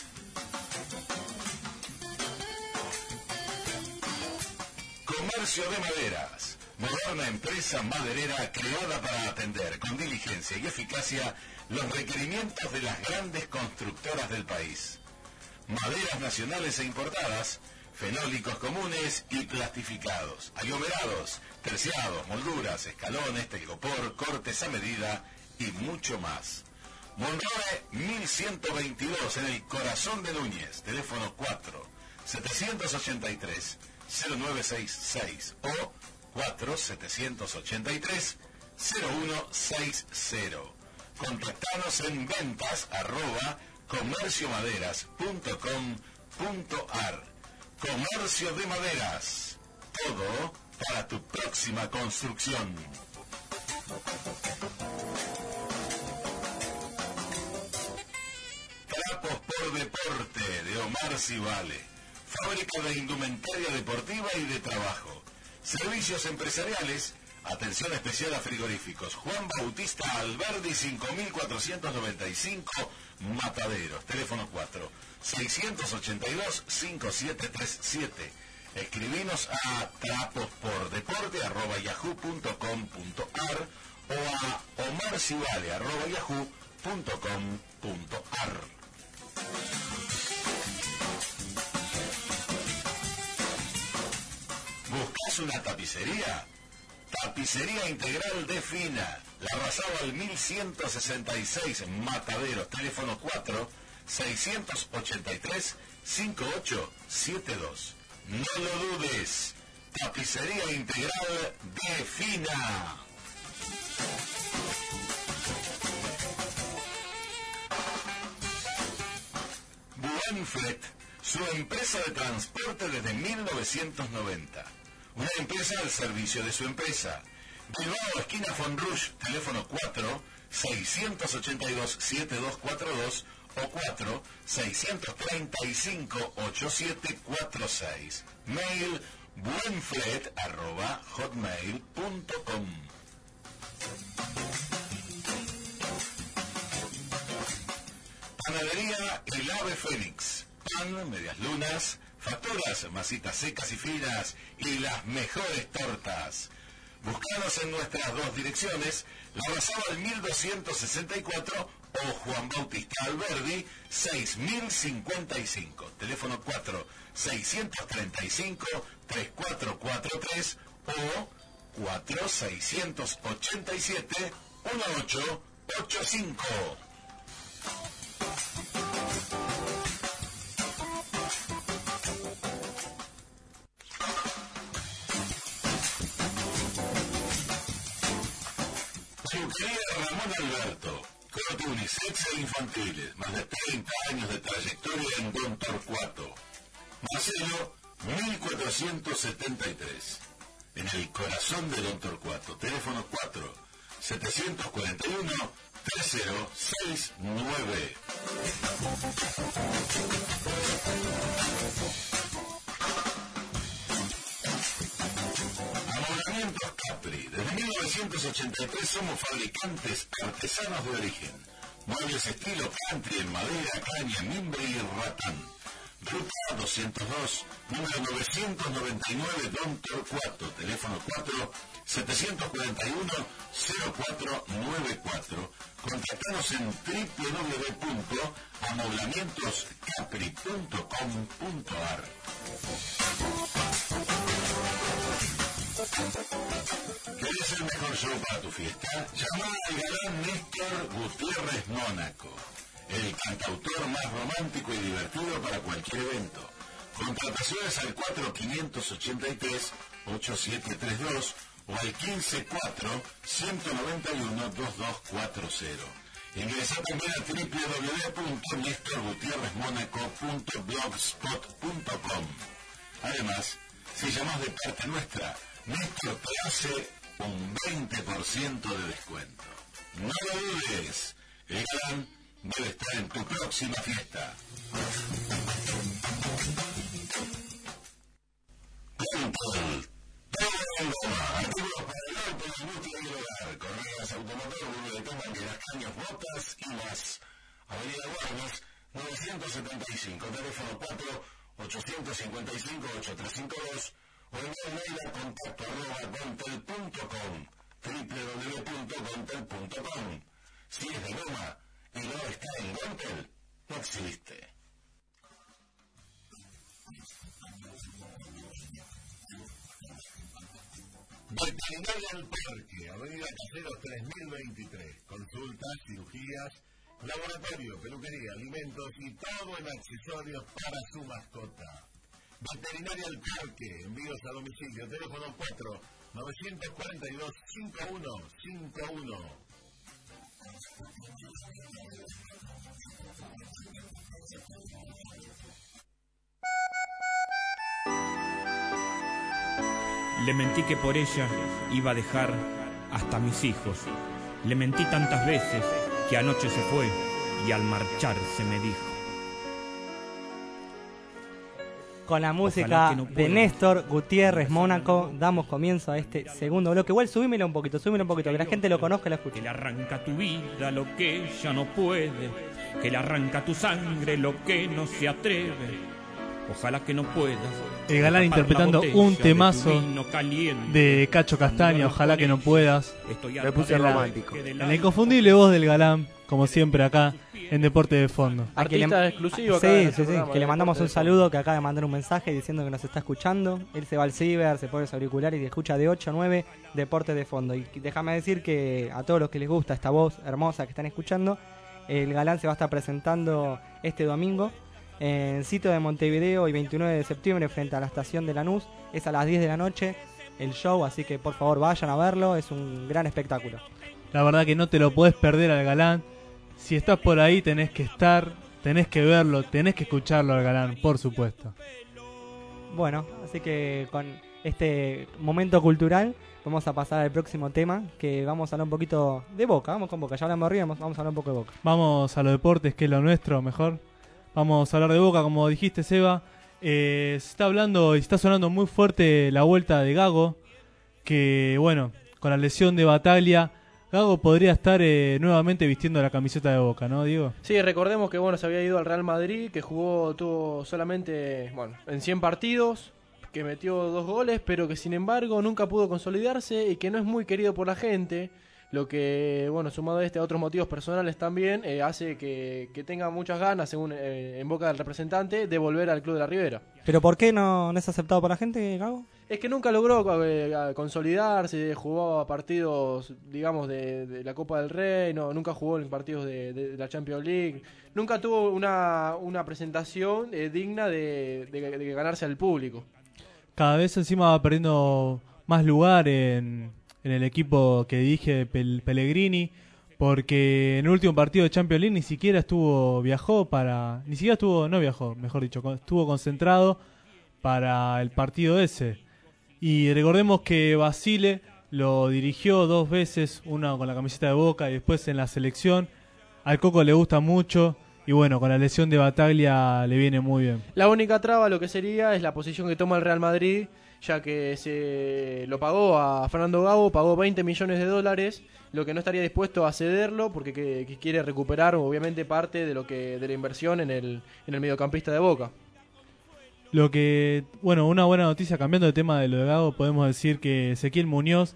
Comercio de Maderas. Moderna empresa maderera creada para atender con diligencia y eficacia los requerimientos de las grandes constructoras del país. Maderas nacionales e importadas, fenólicos comunes y plastificados, aglomerados, terciados, molduras, escalones, telgopor, cortes a medida y mucho más. Monroe mil ciento veintidós en el corazón de Núñez, teléfono cuatro siete ocho tres cero nueve seis seis o cuatro siete ocho tres cero uno seis cero. Contactanos en ventas arroba comerciomaderas punto com punto ar. Comercio de Maderas. Todo para tu próxima construcción. Trapos por Deporte de Omar Civale. Fábrica de indumentaria deportiva y de trabajo. Servicios empresariales. Atención especial a frigoríficos. Juan Bautista Alberdi cinco mil cuatrocientos noventa y cinco Mataderos. Teléfono cuatro seis ocho dos cinco siete tres siete. Escribinos a trapospordeporte arroba yahoo punto com punto ar o a omarcivale arroba yahoo punto com punto ar. ¿Buscas una tapicería? Tapicería Integral de Fina, La Razábal mil ciento sesenta y seis Mataderos, teléfono cuatro seis ocho tres cinco ocho siete dos. No lo dudes, Tapicería Integral de Fina. Buenflet, su empresa de transporte desde mil novecientos noventa. Una empresa al servicio de su empresa. Bilbao, esquina Fonrush, teléfono cuatro seis ocho dos siete dos cuatro dos o cuatro seis tres cinco ocho siete cuatro seis. Mail buenflet arroba hotmail punto com. Panadería El Ave Fénix. Pan, medias lunas, facturas, masitas secas y finas y las mejores tortas. Búscanos en nuestras dos direcciones, La Razábal mil doscientos sesenta y cuatro o Juan Bautista Alberdi seis mil cincuenta y cinco. Teléfono cuatro seis tres cinco tres cuatro cuatro tres o cuatro seis ocho siete uno ocho ocho cinco. Peluquería Ramón Alberto, corte unisex e infantiles, más de treinta años de trayectoria en Don Torcuato. Marcelo, mil cuatrocientos setenta y tres, en el corazón de Don Torcuato. Teléfono cuatro siete cuatro uno tres cero seis nueve. Amoblamientos Capri. Desde mil novecientos ochenta y tres somos fabricantes artesanos de origen. Muebles estilo country en madera, caña, mimbre y ratán. Ruta doscientos dos, número novecientos noventa y nueve, Don Torcuato. Teléfono cuatro siete cuatro uno cero cuatro nueve cuatro. Contactanos en doble u doble u doble u punto amoblamientos capri punto com punto a r. ¿Querés el mejor show para tu fiesta? Llama al galán Néstor Gutiérrez Mónaco, el cantautor más romántico y divertido para cualquier evento. Contrataciones al cuatro cinco ocho tres ocho siete tres dos o al quince cuatro ciento noventa y uno veintidós cuarenta. Ingresa también a doble u doble u doble u punto néstor gutiérrez mónaco punto blogspot punto com. Además, si llamas de parte nuestra, Néstor te hace un veinte por ciento de descuento. No lo dudes, el galán debe estar en tu próxima fiesta. Control. Todo en goma. Artículos para el auto, la industria y el hogar. Correas, automotor, biblioteca, las cañas, botas y más. Avenida Guarnes, novecientos setenta y cinco. Teléfono cuatro ocho cinco cinco ocho tres cinco dos. O envía mail a contacto arroba gontel punto com. doble u doble u doble u punto gontel punto com. Si es de goma y no está en Gontel, no existe. Veterinaria al Parque, Avenida Caseros tres mil veintitrés. Consultas, cirugías, laboratorio, peluquería, alimentos y todo en accesorios para su mascota. Veterinaria al Parque, envíos a domicilio, teléfono cuatro nueve cuatro dos cinco uno cinco uno. Le mentí que por ella iba a dejar hasta mis hijos. Le mentí tantas veces que anoche se fue y al marcharse me dijo. Con la música no de Néstor Gutiérrez Mónaco damos comienzo a este segundo bloque. Igual subímelo un poquito, subímelo un poquito, que la gente lo conozca y lo escuche. Que le arranca tu vida lo que ella no puede, que le arranca tu sangre lo que no se atreve. Ojalá que no puedas. El galán interpretando un temazo de Cacho Castaña, ojalá que no puedas. Me puse romántico. En la inconfundible voz del galán, como siempre acá en Deporte de Fondo. Artista le... exclusivo acá sí, en sí, este sí, que le mandamos un saludo, que acaba de mandar un mensaje diciendo que nos está escuchando. Él se va al ciber, se pone los auriculares y escucha de ocho a nueve Deporte de Fondo. Y déjame decir que a todos los que les gusta esta voz hermosa que están escuchando, el galán se va a estar presentando este domingo en sitio de Montevideo y veintinueve de septiembre frente a la estación de Lanús. Es a las diez de la noche el show, así que por favor vayan a verlo, es un gran espectáculo. La verdad que no te lo podés perder al galán. Si estás por ahí tenés que estar, tenés que verlo, tenés que escucharlo al galán, por supuesto. Bueno, así que con este momento cultural vamos a pasar al próximo tema, que vamos a hablar un poquito de Boca. Vamos con Boca, ya hablamos de River, vamos a hablar un poco de Boca. Vamos a los deportes, que es lo nuestro, mejor. Vamos a hablar de Boca, como dijiste, Seba. Eh, se está hablando y está sonando muy fuerte la vuelta de Gago, que bueno, con la lesión de Bataglia, Gago podría estar eh, nuevamente vistiendo la camiseta de Boca, ¿no, Diego? Sí, recordemos que bueno, se había ido al Real Madrid, que jugó, tuvo solamente, bueno, en cien partidos, que metió dos goles, pero que sin embargo nunca pudo consolidarse y que no es muy querido por la gente. Lo que, bueno, sumado a este a otros motivos personales también, eh, hace que, que tenga muchas ganas, según eh, en boca del representante, de volver al Club de la Ribera. ¿Pero por qué no, no es aceptado por la gente, Gago? Es que nunca logró eh, consolidarse, jugó a partidos, digamos, de, de la Copa del Rey, no, nunca jugó en partidos de, de, de la Champions League, nunca tuvo una, una presentación eh, digna de, de, de ganarse al público. Cada vez encima va perdiendo más lugar en... en el equipo que dirige Pel- Pellegrini, porque en el último partido de Champions League ni siquiera estuvo, viajó para, ni siquiera estuvo, no viajó, mejor dicho, con- estuvo concentrado para el partido ese. Y recordemos que Basile lo dirigió dos veces, una con la camiseta de Boca y después en la selección. Al Coco le gusta mucho y bueno, con la lesión de Bataglia le viene muy bien. La única traba lo que sería es la posición que toma el Real Madrid, ya que se lo pagó a Fernando Gago, pagó veinte millones de dólares, lo que no estaría dispuesto a cederlo porque que, que quiere recuperar obviamente parte de lo que de la inversión en el, en el mediocampista de Boca. Lo que, bueno, una buena noticia, cambiando de tema de lo de Gago, podemos decir que Ezequiel Muñoz,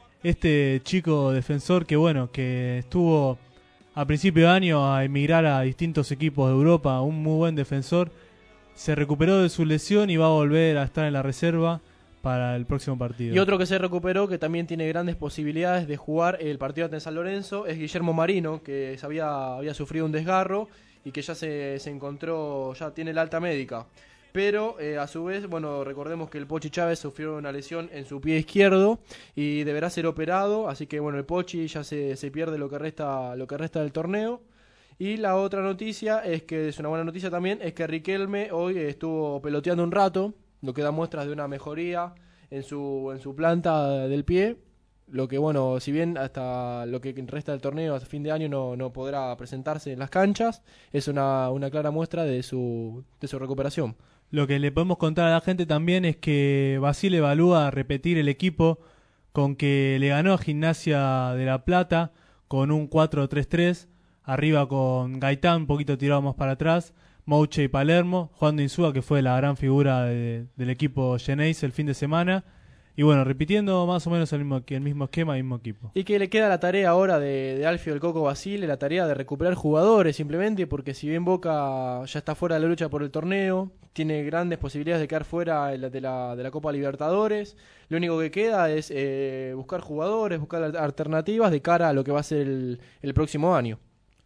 este chico defensor que, bueno, que estuvo a principio de año a emigrar a distintos equipos de Europa, un muy buen defensor, se recuperó de su lesión y va a volver a estar en la reserva para el próximo partido. Y otro que se recuperó, que también tiene grandes posibilidades de jugar el partido ante San Lorenzo, es Guillermo Marino, que se había, había sufrido un desgarro y que ya se, se encontró, ya tiene la alta médica. Pero eh, a su vez, bueno, recordemos que el Pochi Chávez sufrió una lesión en su pie izquierdo y deberá ser operado, así que bueno, el Pochi ya se, se pierde lo que resta, lo que resta del torneo. Y la otra noticia, es que es una buena noticia también, es que Riquelme hoy estuvo peloteando un rato, lo que da muestras de una mejoría en su, en su planta del pie. Lo que, bueno, si bien hasta lo que resta del torneo hasta fin de año no, no podrá presentarse en las canchas, es una, una clara muestra de su, de su recuperación. Lo que le podemos contar a la gente también es que Basile evalúa repetir el equipo con que le ganó a Gimnasia de La Plata con un cuatro tres tres, arriba con Gaitán un poquito tirado más para atrás, Mouche y Palermo, Juan de Insúa, que fue la gran figura de, del equipo Geneis el fin de semana. Y bueno, repitiendo más o menos el mismo, el mismo esquema, el mismo equipo. Y que le queda la tarea ahora de, de Alfio el Coco Basile, la tarea de recuperar jugadores simplemente, porque si bien Boca ya está fuera de la lucha por el torneo, tiene grandes posibilidades de quedar fuera de la, de la, de la Copa Libertadores, lo único que queda es eh, buscar jugadores, buscar alternativas de cara a lo que va a ser el, el próximo año.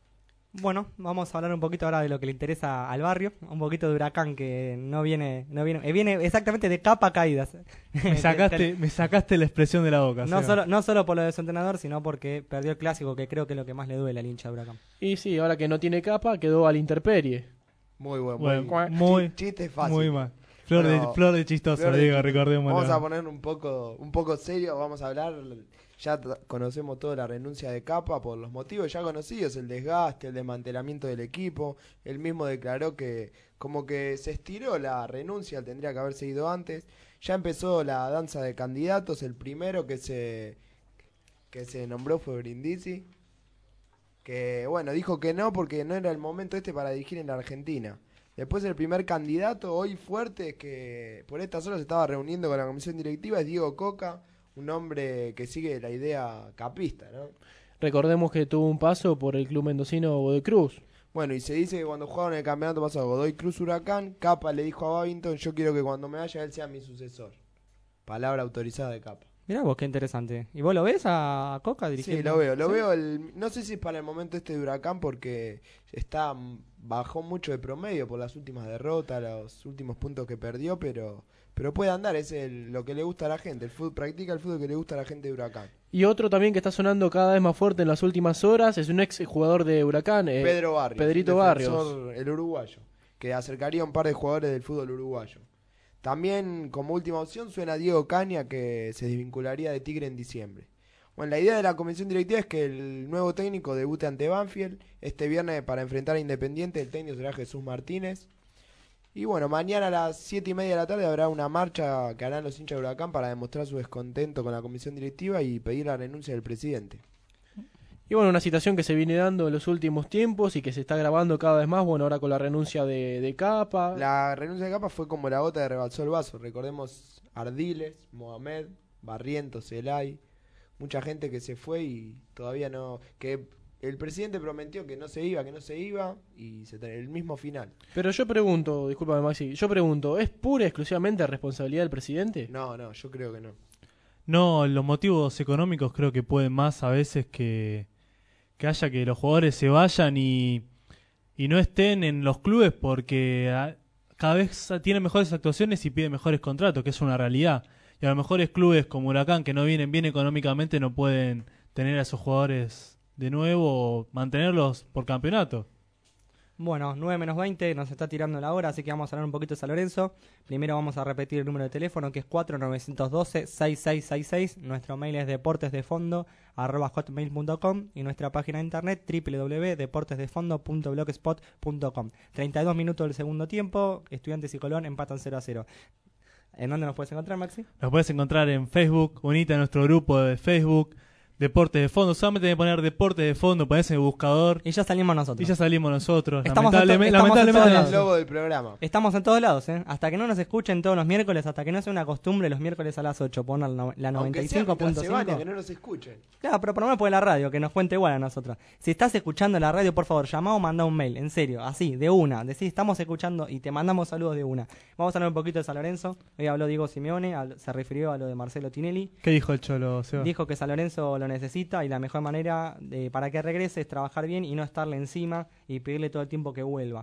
Bueno, vamos a hablar un poquito ahora de lo que le interesa al barrio, un poquito de Huracán que no viene, no viene, eh, viene exactamente de capa caídas. Me sacaste, me sacaste la expresión de la boca. No Seba. solo, no solo por lo de su entrenador, sino porque perdió el clásico, que creo que es lo que más le duele al hincha de Huracán. Y sí, ahora que no tiene capa, quedó al intemperie. Muy buen, Bueno, muy, muy, chiste fácil. muy mal. Flor, Pero- de, flor de chistoso, Flor de digo, chistoso. recordemos. Vamos a poner un poco, un poco serio, vamos a hablar, ya t- conocemos toda la renuncia de Capa por los motivos ya conocidos, el desgaste, el desmantelamiento del equipo, él mismo declaró que como que se estiró la renuncia, tendría que haberse ido antes, ya empezó la danza de candidatos, el primero que se que se nombró fue Brindisi, que bueno, dijo que no porque no era el momento este para dirigir en la Argentina. Después el primer candidato, hoy fuerte, que por estas horas se estaba reuniendo con la comisión directiva, es Diego Coca, un hombre que sigue la idea capista, ¿no? Recordemos que tuvo un paso por el club mendocino Godoy Cruz. Bueno, y se dice que cuando jugaron el campeonato pasado Godoy Cruz Huracán, Capa le dijo a Babington, yo quiero que cuando me vaya él sea mi sucesor. Palabra autorizada de Capa. Mirá vos, qué interesante. ¿Y vos lo ves a Coca dirigiendo? Sí, lo veo, lo ¿Sí? veo. El, no sé si es para el momento este de Huracán porque está bajó mucho de promedio por las últimas derrotas, los últimos puntos que perdió, pero pero puede andar, es el, lo que le gusta a la gente. El fútbol, practica el fútbol que le gusta a la gente de Huracán. Y otro también que está sonando cada vez más fuerte en las últimas horas es un ex jugador de Huracán, eh, Pedro Barrios. Pedrito un Barrios. defensor, el uruguayo, que acercaría a un par de jugadores del fútbol uruguayo. También como última opción suena Diego Caña, que se desvincularía de Tigre en diciembre. Bueno, la idea de la comisión directiva es que el nuevo técnico debute ante Banfield este viernes para enfrentar a Independiente. El técnico será Jesús Martínez. Y bueno, mañana a las siete y media de la tarde habrá una marcha que harán los hinchas de Huracán para demostrar su descontento con la comisión directiva y pedir la renuncia del presidente. Y bueno, una situación que se viene dando en los últimos tiempos y que se está grabando cada vez más, bueno, ahora con la renuncia de, de Capa. La renuncia de Capa fue como la gota que rebalsó el vaso. Recordemos Ardiles, Mohamed, Barrientos, Elay, mucha gente que se fue y todavía no... que el presidente prometió que no se iba, que no se iba y se trae el mismo final. Pero yo pregunto, discúlpame Maxi, yo pregunto, ¿es pura y exclusivamente responsabilidad del presidente? No, no, yo creo que no. No, los motivos económicos creo que pueden más a veces que, que haya que los jugadores se vayan y, y no estén en los clubes porque a, cada vez tienen mejores actuaciones y piden mejores contratos, que es una realidad. Y a los mejores clubes como Huracán, que no vienen bien económicamente, no pueden tener a esos jugadores de nuevo o mantenerlos por campeonato. Bueno, nueve menos veinte, nos está tirando la hora, así que vamos a hablar un poquito de San Lorenzo. Primero vamos a repetir el número de teléfono, que es cuatro nueve uno dos, seis seis seis seis. Nuestro mail es deportesdefondo arroba hotmail punto com y nuestra página de internet doble u doble u doble u punto deportesdefondo punto blogspot punto com. treinta y dos minutos del segundo tiempo, Estudiantes y Colón empatan cero a cero. ¿En dónde nos puedes encontrar, Maxi? Nos puedes encontrar en Facebook, unite a nuestro grupo de Facebook, Deportes de Fondo. Solamente tenés que poner Deportes de Fondo, ponés en el buscador. Y ya salimos nosotros. Y ya salimos nosotros. Estamos en to- lamentablemente, estamos en lamentablemente todos no. lados. El logo del programa. Estamos en todos lados, ¿eh? Hasta que no nos escuchen todos los miércoles, hasta que no sea una costumbre los miércoles a las ocho, poner la, la noventa y cinco punto cinco. Que no nos escuchen. Claro, pero por lo menos por la radio, que nos cuente igual a nosotros. Si estás escuchando la radio, por favor, llama o manda un mail, en serio, así, de una. Decís, estamos escuchando y te mandamos saludos de una. Vamos a hablar un poquito de San Lorenzo. Hoy habló Diego Simeone, al- se refirió a lo de Marcelo Tinelli. ¿Qué dijo el Cholo, Seba? Dijo que San Lorenzo lo necesita y la mejor manera de, para que regrese es trabajar bien y no estarle encima y pedirle todo el tiempo que vuelva.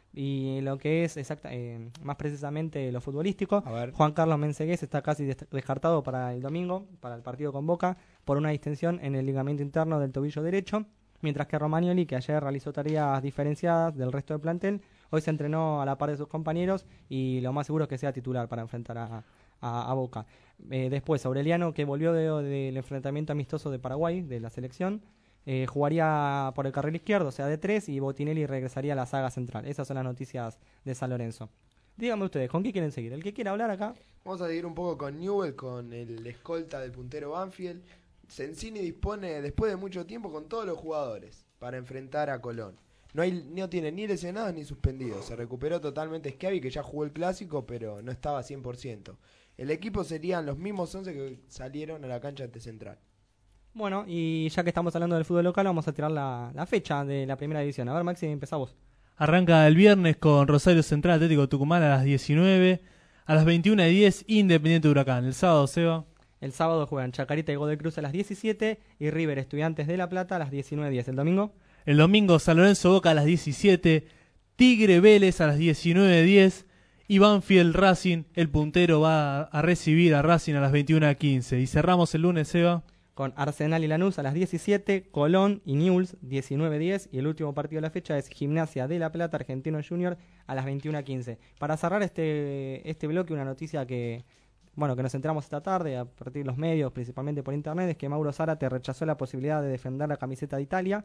Y lo que es exacta, eh, más precisamente lo futbolístico, A ver. Juan Carlos Mensegués está casi des- descartado para el domingo, para el partido con Boca, por una distensión en el ligamento interno del tobillo derecho, mientras que Romagnoli, que ayer realizó tareas diferenciadas del resto del plantel, hoy se entrenó a la par de sus compañeros y lo más seguro es que sea titular para enfrentar a, a, a Boca. Eh, después, Aureliano, que volvió de- del enfrentamiento amistoso de Paraguay, de la selección, eh, jugaría por el carril izquierdo, o sea, de tres, y Botinelli regresaría a la saga central. Esas son las noticias de San Lorenzo. Díganme ustedes, ¿con qué quieren seguir? El que quiera hablar acá. Vamos a seguir un poco con Newell, con el escolta del puntero Banfield. Sensini dispone, después de mucho tiempo, con todos los jugadores para enfrentar a Colón. No, hay, no tiene ni lesionados ni suspendidos. Se recuperó totalmente Schiavi, que ya jugó el clásico, pero no estaba cien por ciento. El equipo serían los mismos once que salieron a la cancha ante Central. Bueno, y ya que estamos hablando del fútbol local, vamos a tirar la, la fecha de la primera división. A ver, Maxi, empezá vos. Arranca el viernes con Rosario Central Atlético Tucumán a las diecinueve. A las veintiuna y diez, Independiente Huracán. El sábado, Seba. El sábado juegan Chacarita y Godoy Cruz a las diecisiete y River Estudiantes de La Plata a las diecinueve diez. El domingo, El domingo, San Lorenzo Boca a las diecisiete. Tigre Vélez a las diecinueve diez. Y Banfield Racing, el puntero, va a recibir a Racing a las veintiuna quince. Y cerramos el lunes, Seba. con Arsenal y Lanús a las diecisiete, Colón y Newell's diecinueve diez y el último partido de la fecha es Gimnasia de La Plata, Argentino Junior a las veintiuna quince. Para cerrar este este bloque, una noticia que bueno que nos enteramos esta tarde a partir de los medios, principalmente por internet, es que Mauro Zárate rechazó la posibilidad de defender la camiseta de Italia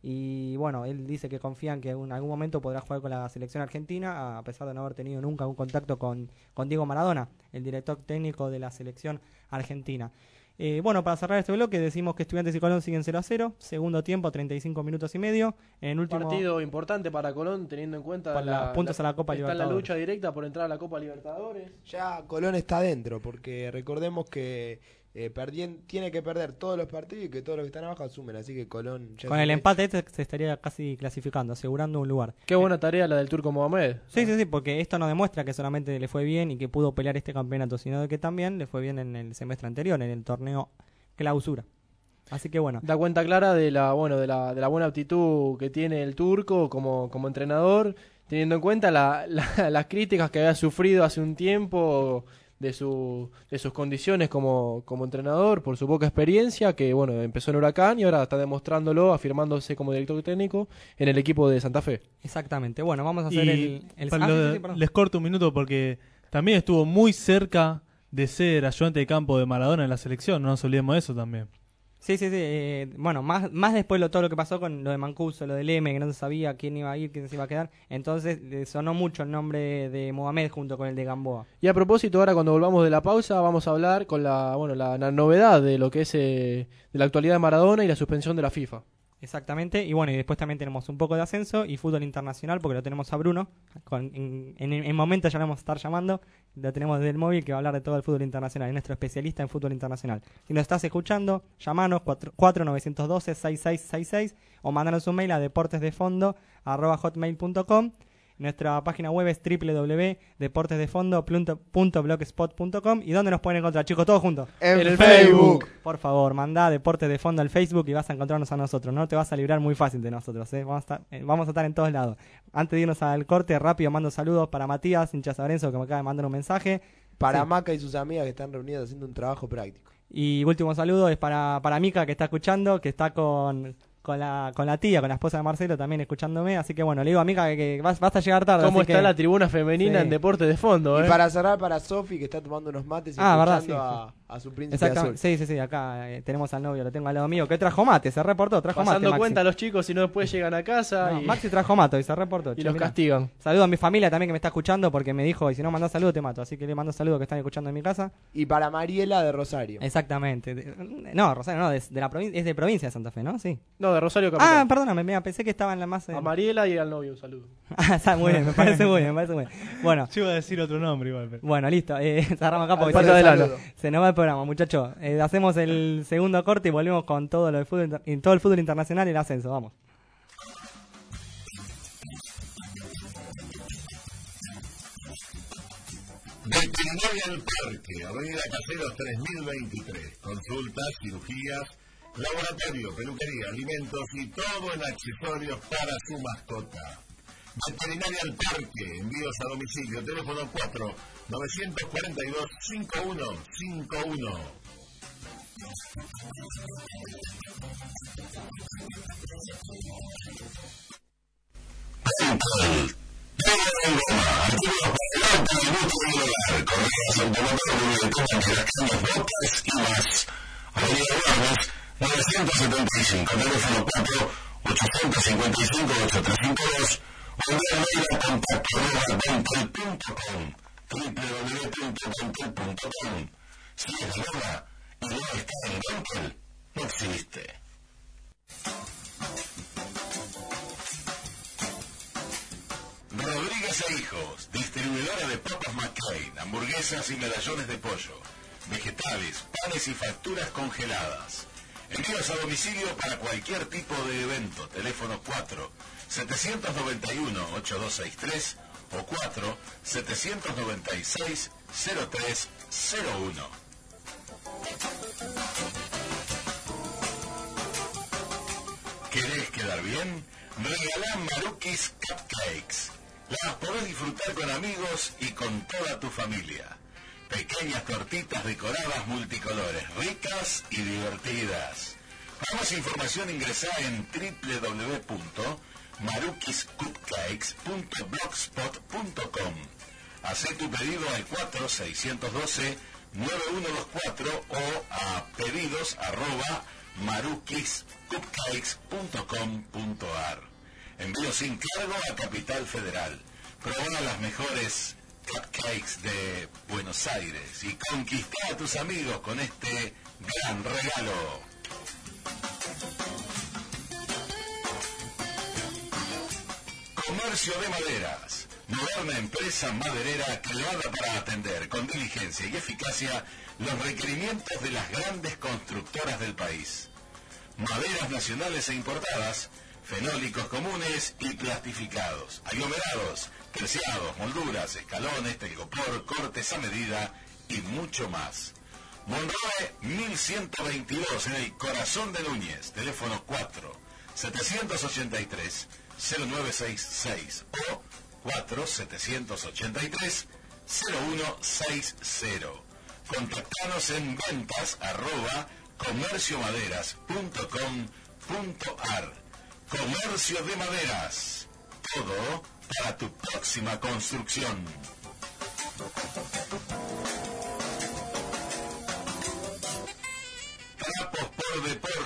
y bueno, él dice que confía en que en algún momento podrá jugar con la selección argentina, a pesar de no haber tenido nunca un contacto con, con Diego Maradona, el director técnico de la selección argentina. Eh, bueno, para cerrar este bloque decimos que Estudiantes y Colón siguen cero a cero, segundo tiempo treinta y cinco minutos y medio, en último Partido importante para Colón, teniendo en cuenta Por los puntos a la Copa está en la Libertadores. lucha directa por entrar a la Copa Libertadores. Ya Colón está dentro, porque recordemos que eh, perdien- tiene que perder todos los partidos y que todos los que están abajo asumen, así que Colón ya con se el ve- empate este se estaría casi clasificando, asegurando un lugar. Qué buena tarea la del Turco Mohamed. Sí, sí, sí, porque esto no demuestra que solamente le fue bien y que pudo pelear este campeonato, sino de que también le fue bien en el semestre anterior, en el torneo clausura. Así que bueno, Da cuenta clara de la bueno de la, de la buena aptitud que tiene el Turco como, como entrenador, teniendo en cuenta la, la- las críticas que había sufrido hace un tiempo de su de sus condiciones como, como entrenador, por su poca experiencia, que bueno, empezó en Huracán y ahora está demostrándolo, afirmándose como director técnico en el equipo de Santa Fe. exactamente. Bueno, vamos a hacer Y el... el... para ah, lo- sí, sí, perdón. les corto un minuto porque también estuvo muy cerca de ser ayudante de campo de Maradona en la selección, no nos olvidemos de eso también. Sí, sí, sí. Eh, bueno, más más después lo, todo lo que pasó con lo de Mancuso, lo del M, que no se sabía quién iba a ir, quién se iba a quedar. Entonces eh, sonó mucho el nombre de Mohamed junto con el de Gamboa. Y a propósito, ahora cuando volvamos de la pausa, vamos a hablar con la bueno la, la novedad de lo que es eh, de la actualidad de Maradona y la suspensión de la FIFA. Exactamente, y bueno, y después también tenemos un poco de ascenso y fútbol internacional, porque lo tenemos a Bruno, con, en, en, en momento ya lo vamos a estar llamando, lo tenemos desde el móvil, que va a hablar de todo el fútbol internacional, es nuestro especialista en fútbol internacional. Si nos estás escuchando, llamanos cuatro nueve uno dos seis seis seis seis o mandanos un mail a deportesdefondo arroba hotmail punto com. Nuestra página web es doble u doble u doble u punto deportesdefondo punto blogspot punto com. ¿Y dónde nos pueden encontrar, chicos? Todos juntos. En, en el Facebook. Facebook. Por favor, mandá Deportes de Fondo al Facebook y vas a encontrarnos a nosotros. No te vas a librar muy fácil de nosotros, ¿eh? Vamos a estar, eh, vamos a estar en todos lados. Antes de irnos al corte, rápido mando saludos para Matías, hincha Sabrenzo, que me acaba de mandar un mensaje. Para Sí. Maca y sus amigas que están reunidas haciendo un trabajo práctico. Y último saludo es para, para Mica, que está escuchando, que está con... Con la, con la tía, con la esposa de Marcelo también escuchándome, así que bueno, le digo a Mica que, que vas, vas a llegar tarde. ¿Cómo así está que... la tribuna femenina Sí. en Deportes de Fondo? Y eh? para cerrar, para Sofi, que está tomando unos mates y Ah, verdad, escuchando sí, a, a su príncipe Exactamente, azul. sí, sí, sí, acá eh, tenemos al novio, lo tengo al lado mío, que trajo mate, se reportó, trajo mate. Pasando Maxi. cuenta a los chicos si no después llegan a casa No, y, Maxi trajo mate y se reportó. y che, los mirá. castigan. Saludo a mi familia también que me está escuchando porque me dijo, y si no mandas saludo te mato, así que le mando saludos que están escuchando en mi casa. Y para Mariela de Rosario. Exactamente. De- No, Rosario no, de, de la provincia, es de provincia de Santa Fe, ¿no? Sí. No, de Rosario Capital. Ah, perdóname, mira, pensé que estaba en la más... A Mariela y al novio, un saludo. Ah, está muy bien, me parece muy bien, me parece muy bien. Bueno, Yo iba a decir otro nombre igual. Pero... bueno, listo, eh, cerramos acá porque Al se, pata de se- lano. se nos va el programa, muchachos. Eh, hacemos el segundo corte y volvemos con todo lo de fútbol, inter- y todo el fútbol internacional y el ascenso, vamos. Veterinaria El Parque, Avenida Caseros tres mil veintitrés. Consultas, cirugías, laboratorio, peluquería, alimentos y todo en accesorios para su mascota. Veterinaria El Parque, envíos a domicilio, teléfono cuatro nueve cuatro dos cinco uno cinco uno. Correos automáticos de interacciones, botas y más. Avenida Guardas, novecientos setenta y cinco, teléfono cuatro ocho cinco cinco ocho tres cinco dos o envía mail a contacto arroba dental punto com, doble u doble u doble u punto dental punto com. Si es de moda y no está en Dental, no existe. Rodríguez e Hijos, distribuidora de papas McCain, hamburguesas y medallones de pollo, vegetales, panes y facturas congeladas. Envíos a domicilio para cualquier tipo de evento. Teléfono cuatro siete nueve uno ocho dos seis tres o cuatro siete nueve seis cero tres cero uno. ¿Querés quedar bien? Regalá Marukis Cupcakes. Las podés disfrutar con amigos y con toda tu familia. Pequeñas tortitas decoradas multicolores, ricas y divertidas. Para más información ingresá en doble u doble u doble u punto marukis cupcakes punto blogspot punto com. Hacé tu pedido al cuatro seis uno dos nueve uno dos cuatro o a pedidos arroba marukis cupcakes punto com punto ar. Envío sin cargo a Capital Federal. Probá las mejores cupcakes de Buenos Aires y conquistá a tus amigos con este gran regalo. Comercio de Maderas. Moderna empresa maderera creada para atender con diligencia y eficacia los requerimientos de las grandes constructoras del país. Maderas nacionales e importadas, fenólicos comunes y plastificados, aglomerados, terciados, molduras, escalones, telgopor, cortes a medida y mucho más. Monroe mil ciento veintidós en el corazón de Núñez, teléfono cuatro siete ocho tres cero nueve seis seis o cuatro siete ocho tres cero uno seis cero. Contactanos en ventas arroba comerciomaderas punto com punto ar. Comercio de Maderas. Todo para tu próxima construcción. Trapos por Deporte.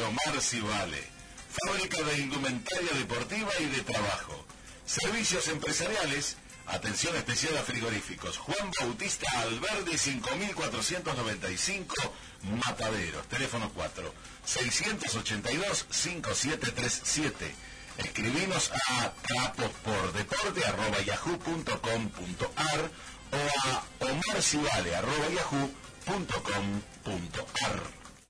Omar Civale. Fábrica de indumentaria deportiva y de trabajo. Servicios empresariales. Atención especial a frigoríficos. Juan Bautista Alberdi, cinco mil cuatrocientos noventa y cinco, Mataderos. Teléfono cuatro, seiscientos ochenta y dos, cincuenta y siete treinta y siete. Escribinos a trapospordeporte arroba yahoo punto com punto ar o a omarcivale arroba yahoo punto com punto ar.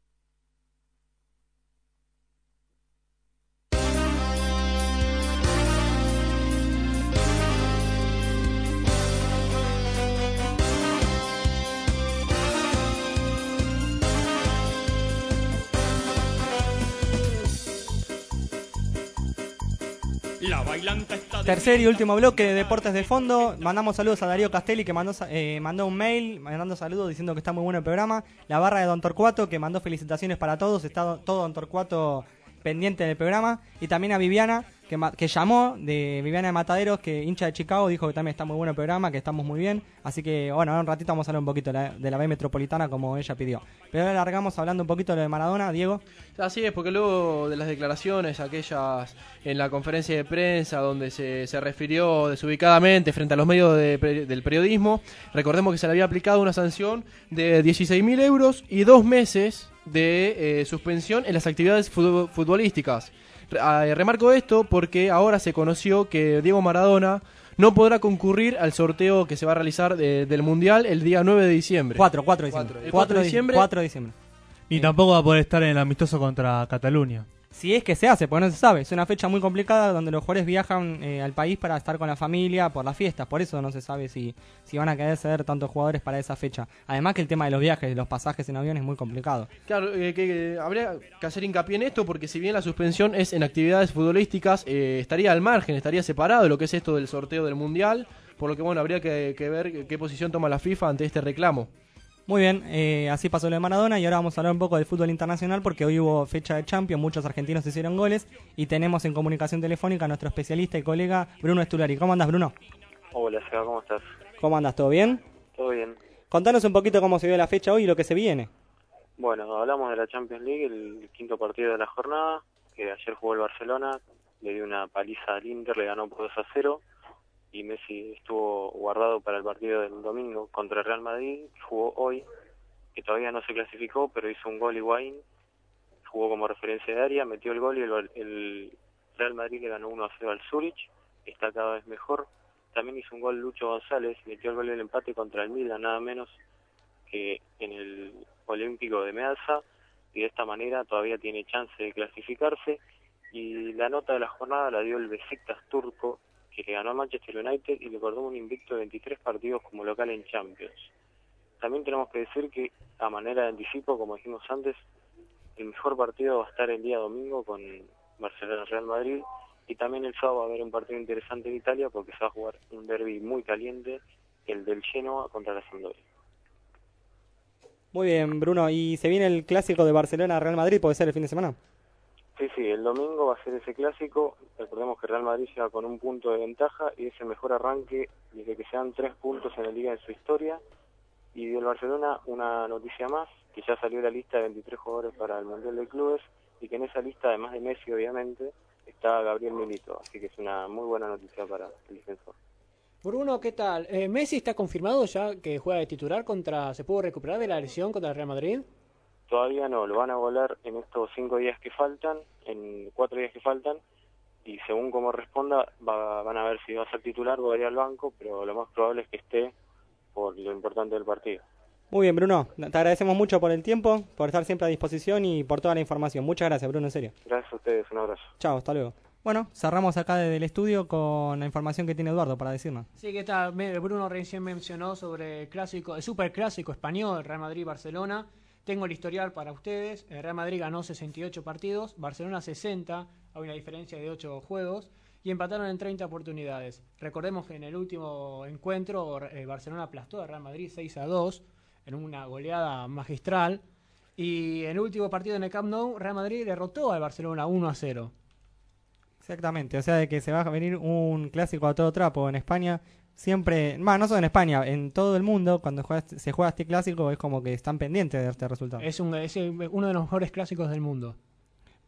La bailanta está de Tercer y último bloque de Deportes de Fondo. Mandamos saludos a Darío Castelli, que mandó, eh, mandó un mail mandando saludos diciendo que está muy bueno el programa. La barra de Don Torcuato, que mandó felicitaciones para todos. Está todo Don Torcuato pendiente del programa. Y también a Viviana, que, ma- que llamó, de Viviana de Mataderos, que hincha de Chicago, dijo que también está muy bueno el programa, que estamos muy bien. Así que, bueno, ahora un ratito vamos a hablar un poquito de la, de la B Metropolitana, como ella pidió. Pero ahora largamos hablando un poquito de lo de Maradona, Diego. Así es, porque luego de las declaraciones, aquellas en la conferencia de prensa donde se, se refirió desubicadamente frente a los medios de, pre- del periodismo, recordemos que se le había aplicado una sanción de dieciséis mil euros y dos meses de eh, suspensión en las actividades fut- futbolísticas. Re- ah, remarco esto porque ahora se conoció que Diego Maradona no podrá concurrir al sorteo que se va a realizar de- del Mundial el día nueve de diciembre. cuatro, cuatro de diciembre. Cuatro. El cuatro cuatro de diciembre. cuatro de diciembre. Ni tampoco va a poder estar en el amistoso contra Cataluña. Si es que se hace, porque no se sabe. Es una fecha muy complicada donde los jugadores viajan eh, al país para estar con la familia por las fiestas. Por eso no se sabe si, si van a querer ceder tantos jugadores para esa fecha. Además que el tema de los viajes, de los pasajes en avión es muy complicado. Claro, eh, que, que habría que hacer hincapié en esto porque si bien la suspensión es en actividades futbolísticas, eh, estaría al margen, estaría separado de lo que es esto del sorteo del Mundial, por lo que bueno, habría que, que ver qué, qué posición toma la FIFA ante este reclamo. Muy bien, eh, así pasó lo de Maradona y ahora vamos a hablar un poco del fútbol internacional porque hoy hubo fecha de Champions, muchos argentinos hicieron goles y tenemos en comunicación telefónica a nuestro especialista y colega Bruno Estulari. ¿Cómo andas, Bruno? Hola, Seba, ¿cómo estás? ¿Cómo andas? ¿Todo bien? ¿Todo bien? Contanos un poquito cómo se vio la fecha hoy y lo que se viene. Bueno, hablamos de la Champions League, el quinto partido de la jornada, que ayer jugó el Barcelona, le dio una paliza al Inter, le ganó por dos a cero, y Messi estuvo guardado para el partido del domingo contra el Real Madrid, que jugó hoy, que todavía no se clasificó, pero hizo un gol Higuaín, jugó como referencia de área, metió el gol y el, el Real Madrid le ganó uno a cero al Zurich, está cada vez mejor. También hizo un gol Lucho González, metió el gol del empate contra el Milan, nada menos que en el Olímpico de Meazza, y de esta manera todavía tiene chance de clasificarse. Y la nota de la jornada la dio el Besiktas turco, que le ganó a Manchester United y le cortó un invicto de veintitrés partidos como local en Champions. También tenemos que decir que, a manera de anticipo, como dijimos antes, el mejor partido va a estar el día domingo con Barcelona-Real Madrid, y también el sábado va a haber un partido interesante en Italia porque se va a jugar un derbi muy caliente, el del Genoa contra la Sampdoria. Muy bien, Bruno. ¿Y se viene el clásico de Barcelona-Real Madrid? ¿Puede ser el fin de semana? Sí, sí, el domingo va a ser ese clásico. Recordemos que Real Madrid llega con un punto de ventaja y es el mejor arranque desde que se dan tres puntos en la liga en su historia. Y del Barcelona una noticia más, que ya salió la lista de veintitrés jugadores para el Mundial de Clubes y que en esa lista, además de Messi obviamente, está Gabriel Milito. Así que es una muy buena noticia para el defensor. Bruno, ¿qué tal? Eh, ¿Messi está confirmado ya que juega de titular contra... ¿Se pudo recuperar de la lesión contra el Real Madrid? Todavía no, lo van a volar en estos cinco días que faltan, en cuatro días que faltan, y según como responda va, van a ver si va a ser titular o va a ir al banco, pero lo más probable es que esté por lo importante del partido. Muy bien, Bruno. Te agradecemos mucho por el tiempo, por estar siempre a disposición y por toda la información. Muchas gracias, Bruno, en serio. Gracias a ustedes, un abrazo. Chao, hasta luego. Bueno, cerramos acá desde el estudio con la información que tiene Eduardo para decirnos. Sí, ¿qué tal? Me- Bruno recién mencionó sobre el clásico, el superclásico español, Real Madrid-Barcelona. Tengo el historial para ustedes. El Real Madrid ganó sesenta y ocho partidos, Barcelona sesenta, hay una diferencia de ocho juegos, y empataron en treinta oportunidades. Recordemos que en el último encuentro eh, Barcelona aplastó a Real Madrid seis a dos en una goleada magistral, y en el último partido en el Camp Nou, Real Madrid derrotó al Barcelona uno a cero. Exactamente, o sea, de que se va a venir un clásico a todo trapo en España. Siempre, bueno, no solo en España, en todo el mundo, cuando juega, se juega este clásico es como que están pendientes de este resultado. Es, un, es uno de los mejores clásicos del mundo.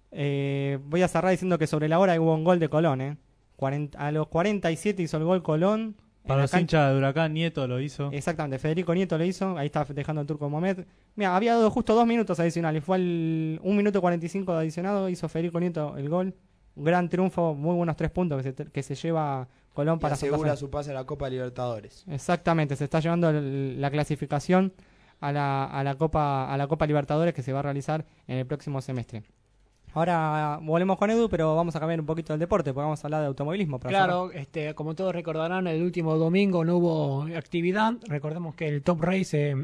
Eh, voy a cerrar diciendo que sobre la hora hubo un gol de Colón. Eh. cuarenta, a los cuarenta y siete hizo el gol Colón. Para los hinchas de Huracán, Nieto lo hizo. Exactamente, Federico Nieto lo hizo. Ahí está dejando el Turco Mohamed. Mira, había dado justo dos minutos adicionales. Fue al un minuto cuarenta y cinco de adicionado. Hizo Federico Nieto el gol. Un gran triunfo, muy buenos tres puntos que se, que se lleva Colón Y para asegura su pase a la Copa Libertadores. Exactamente, se está llevando el, la clasificación a la, a la Copa a la Copa Libertadores que se va a realizar en el próximo semestre. Ahora volvemos con Edu, pero vamos a cambiar un poquito el deporte, porque vamos a hablar de automovilismo. Claro, este, como todos recordarán, el último domingo no hubo actividad. Recordemos que el Top Race se,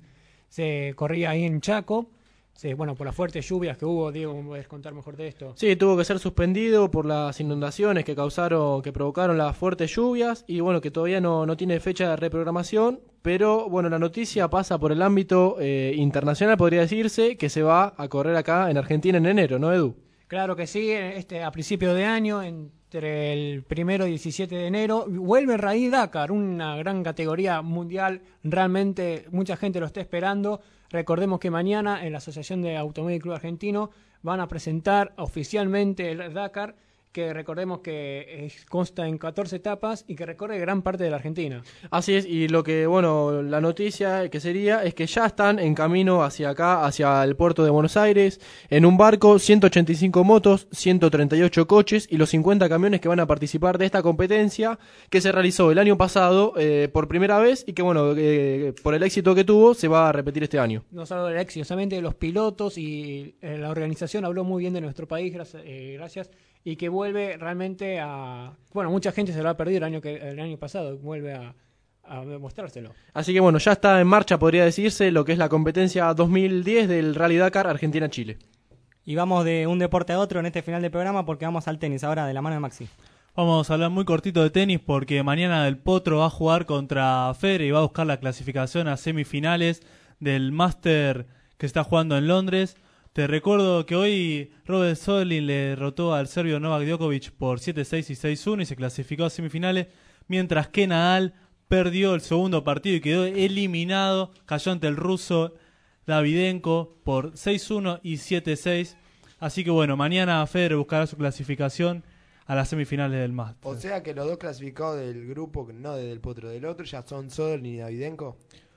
se corría ahí en Chaco. Sí, bueno, por las fuertes lluvias que hubo, Diego, ¿me puedes contar mejor de esto? Sí, tuvo que ser suspendido por las inundaciones que causaron, que provocaron las fuertes lluvias y bueno, que todavía no, no tiene fecha de reprogramación, pero bueno, la noticia pasa por el ámbito eh, internacional, podría decirse, que se va a correr acá en Argentina en enero, ¿no, Edu? Claro que sí, este, a principio de año, entre el primero y diecisiete de enero, vuelve el Rally Dakar, una gran categoría mundial, realmente mucha gente lo está esperando. Recordemos que mañana en la Asociación de Automóvil Club Argentino van a presentar oficialmente el Dakar, que recordemos que es, consta en catorce etapas y que recorre gran parte de la Argentina. Así es, y lo que, bueno, la noticia que sería es que ya están en camino hacia acá, hacia el puerto de Buenos Aires, en un barco, ciento ochenta y cinco motos, ciento treinta y ocho coches y los cincuenta camiones que van a participar de esta competencia que se realizó el año pasado eh, por primera vez y que, bueno, eh, por el éxito que tuvo, se va a repetir este año. No solo el éxito, solamente los pilotos y eh, la organización habló muy bien de nuestro país, gracias, eh, gracias y que vuelve realmente a... Bueno, mucha gente se lo ha perdido el año que el año pasado, vuelve a, a demostrárselo. Así que bueno, ya está en marcha, podría decirse, lo que es la competencia dos mil diez del Rally Dakar Argentina-Chile. Y vamos de un deporte a otro en este final de programa porque vamos al tenis ahora de la mano de Maxi. Vamos a hablar muy cortito de tenis porque mañana Del Potro va a jugar contra Federer y va a buscar la clasificación a semifinales del Master que está jugando en Londres. Te recuerdo que hoy Robert Solin le derrotó al serbio Novak Djokovic por siete seis y seis uno y se clasificó a semifinales, mientras que Nadal perdió el segundo partido y quedó eliminado, cayó ante el ruso Davydenko por seis uno y siete seis. Así que bueno, mañana Federer buscará su clasificación a las semifinales del Master. O sea que los dos clasificados del grupo, no de Del Potro, del otro, ya son Soderling y Davydenko.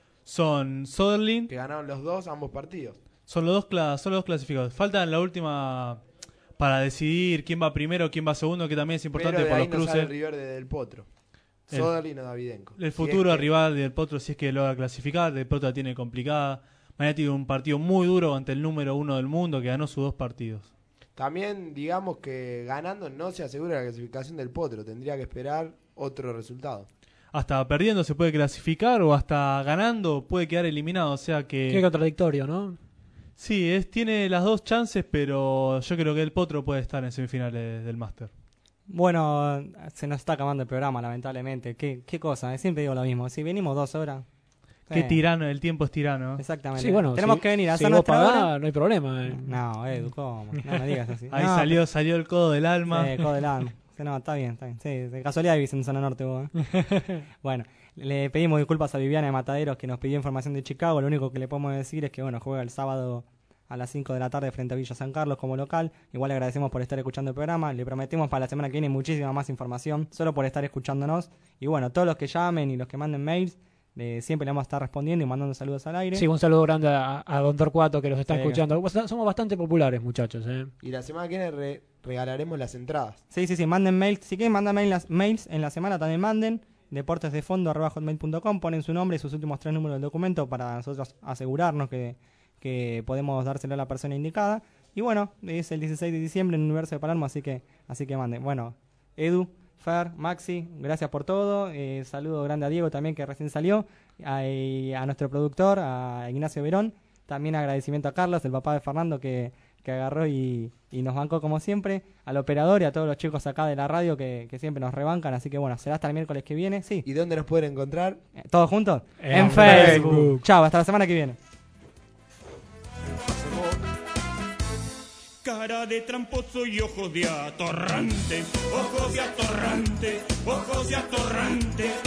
Son Soderling, que ganaron los dos ambos partidos. Son los dos, cla- son los dos clasificados. Falta la última para decidir quién va primero, quién va segundo, que también es importante Pero de por ahí los no cruces. sale el rival de Del Potro. El- Soderling o Davydenko. El Si futuro es que- rival del Potro, si es que logra clasificar, Del Potro la tiene complicada. Mañana tiene un partido muy duro ante el número uno del mundo que ganó sus dos partidos. También digamos que ganando no se asegura la clasificación del Potro, tendría que esperar otro resultado. Hasta perdiendo se puede clasificar o hasta ganando puede quedar eliminado, o sea que... Qué contradictorio, ¿no? Sí, es, tiene las dos chances, pero yo creo que el Potro puede estar en semifinales del Master. Bueno, se nos está acabando el programa, lamentablemente. Qué, qué cosa, eh, siempre digo lo mismo. Si venimos dos horas... Qué eh, tirano, el tiempo es tirano. Exactamente. Sí, bueno, tenemos si- que venir a si hacer vos nuestra pagás, hora. no hay problema. eh. No, Edu, ¿cómo? No me digas así. Ahí No, salió, salió el codo del alma. Sí, codo del alma. Sí, no, está bien, está bien. Sí, de casualidad vivís en zona norte vos. ¿eh? Bueno, le pedimos disculpas a Viviana de Mataderos que nos pidió información de Chicago. Lo único que le podemos decir es que bueno, juega el sábado a las cinco de la tarde frente a Villa San Carlos como local. Igual le agradecemos por estar escuchando el programa. Le prometemos para la semana que viene muchísima más información solo por estar escuchándonos. Y bueno, todos los que llamen y los que manden mails, eh, siempre le vamos a estar respondiendo y mandando saludos al aire. Sí, un saludo grande a, a Don Torcuato que los está Sí. escuchando. Somos bastante populares, muchachos. ¿eh? Y la semana que viene re- regalaremos las entradas. Sí, sí, sí, manden mails. Si quieren mandar mail, las, mails en la semana también manden. deportesdefondo arroba hotmail punto com, ponen su nombre y sus últimos tres números del documento para nosotros asegurarnos que, que podemos dárselo a la persona indicada. Y bueno, es el dieciséis de diciembre en el Universo de Palermo, así que así que manden. Bueno, Edu, Fer, Maxi, gracias por todo. Eh, saludo grande a Diego también que recién salió, a, y a nuestro productor, a Ignacio Verón. También agradecimiento a Carlos, el papá de Fernando, que, que agarró y, y nos bancó como siempre. Al operador y a todos los chicos acá de la radio que, que siempre nos rebancan. Así que bueno, será hasta el miércoles que viene. Sí. ¿Y dónde nos pueden encontrar? Eh, ¿Todos juntos? En Facebook. Chao, hasta la semana que viene. Cara de tramposo y ojos de atorrante, ojos de atorrante, ojos de atorrante.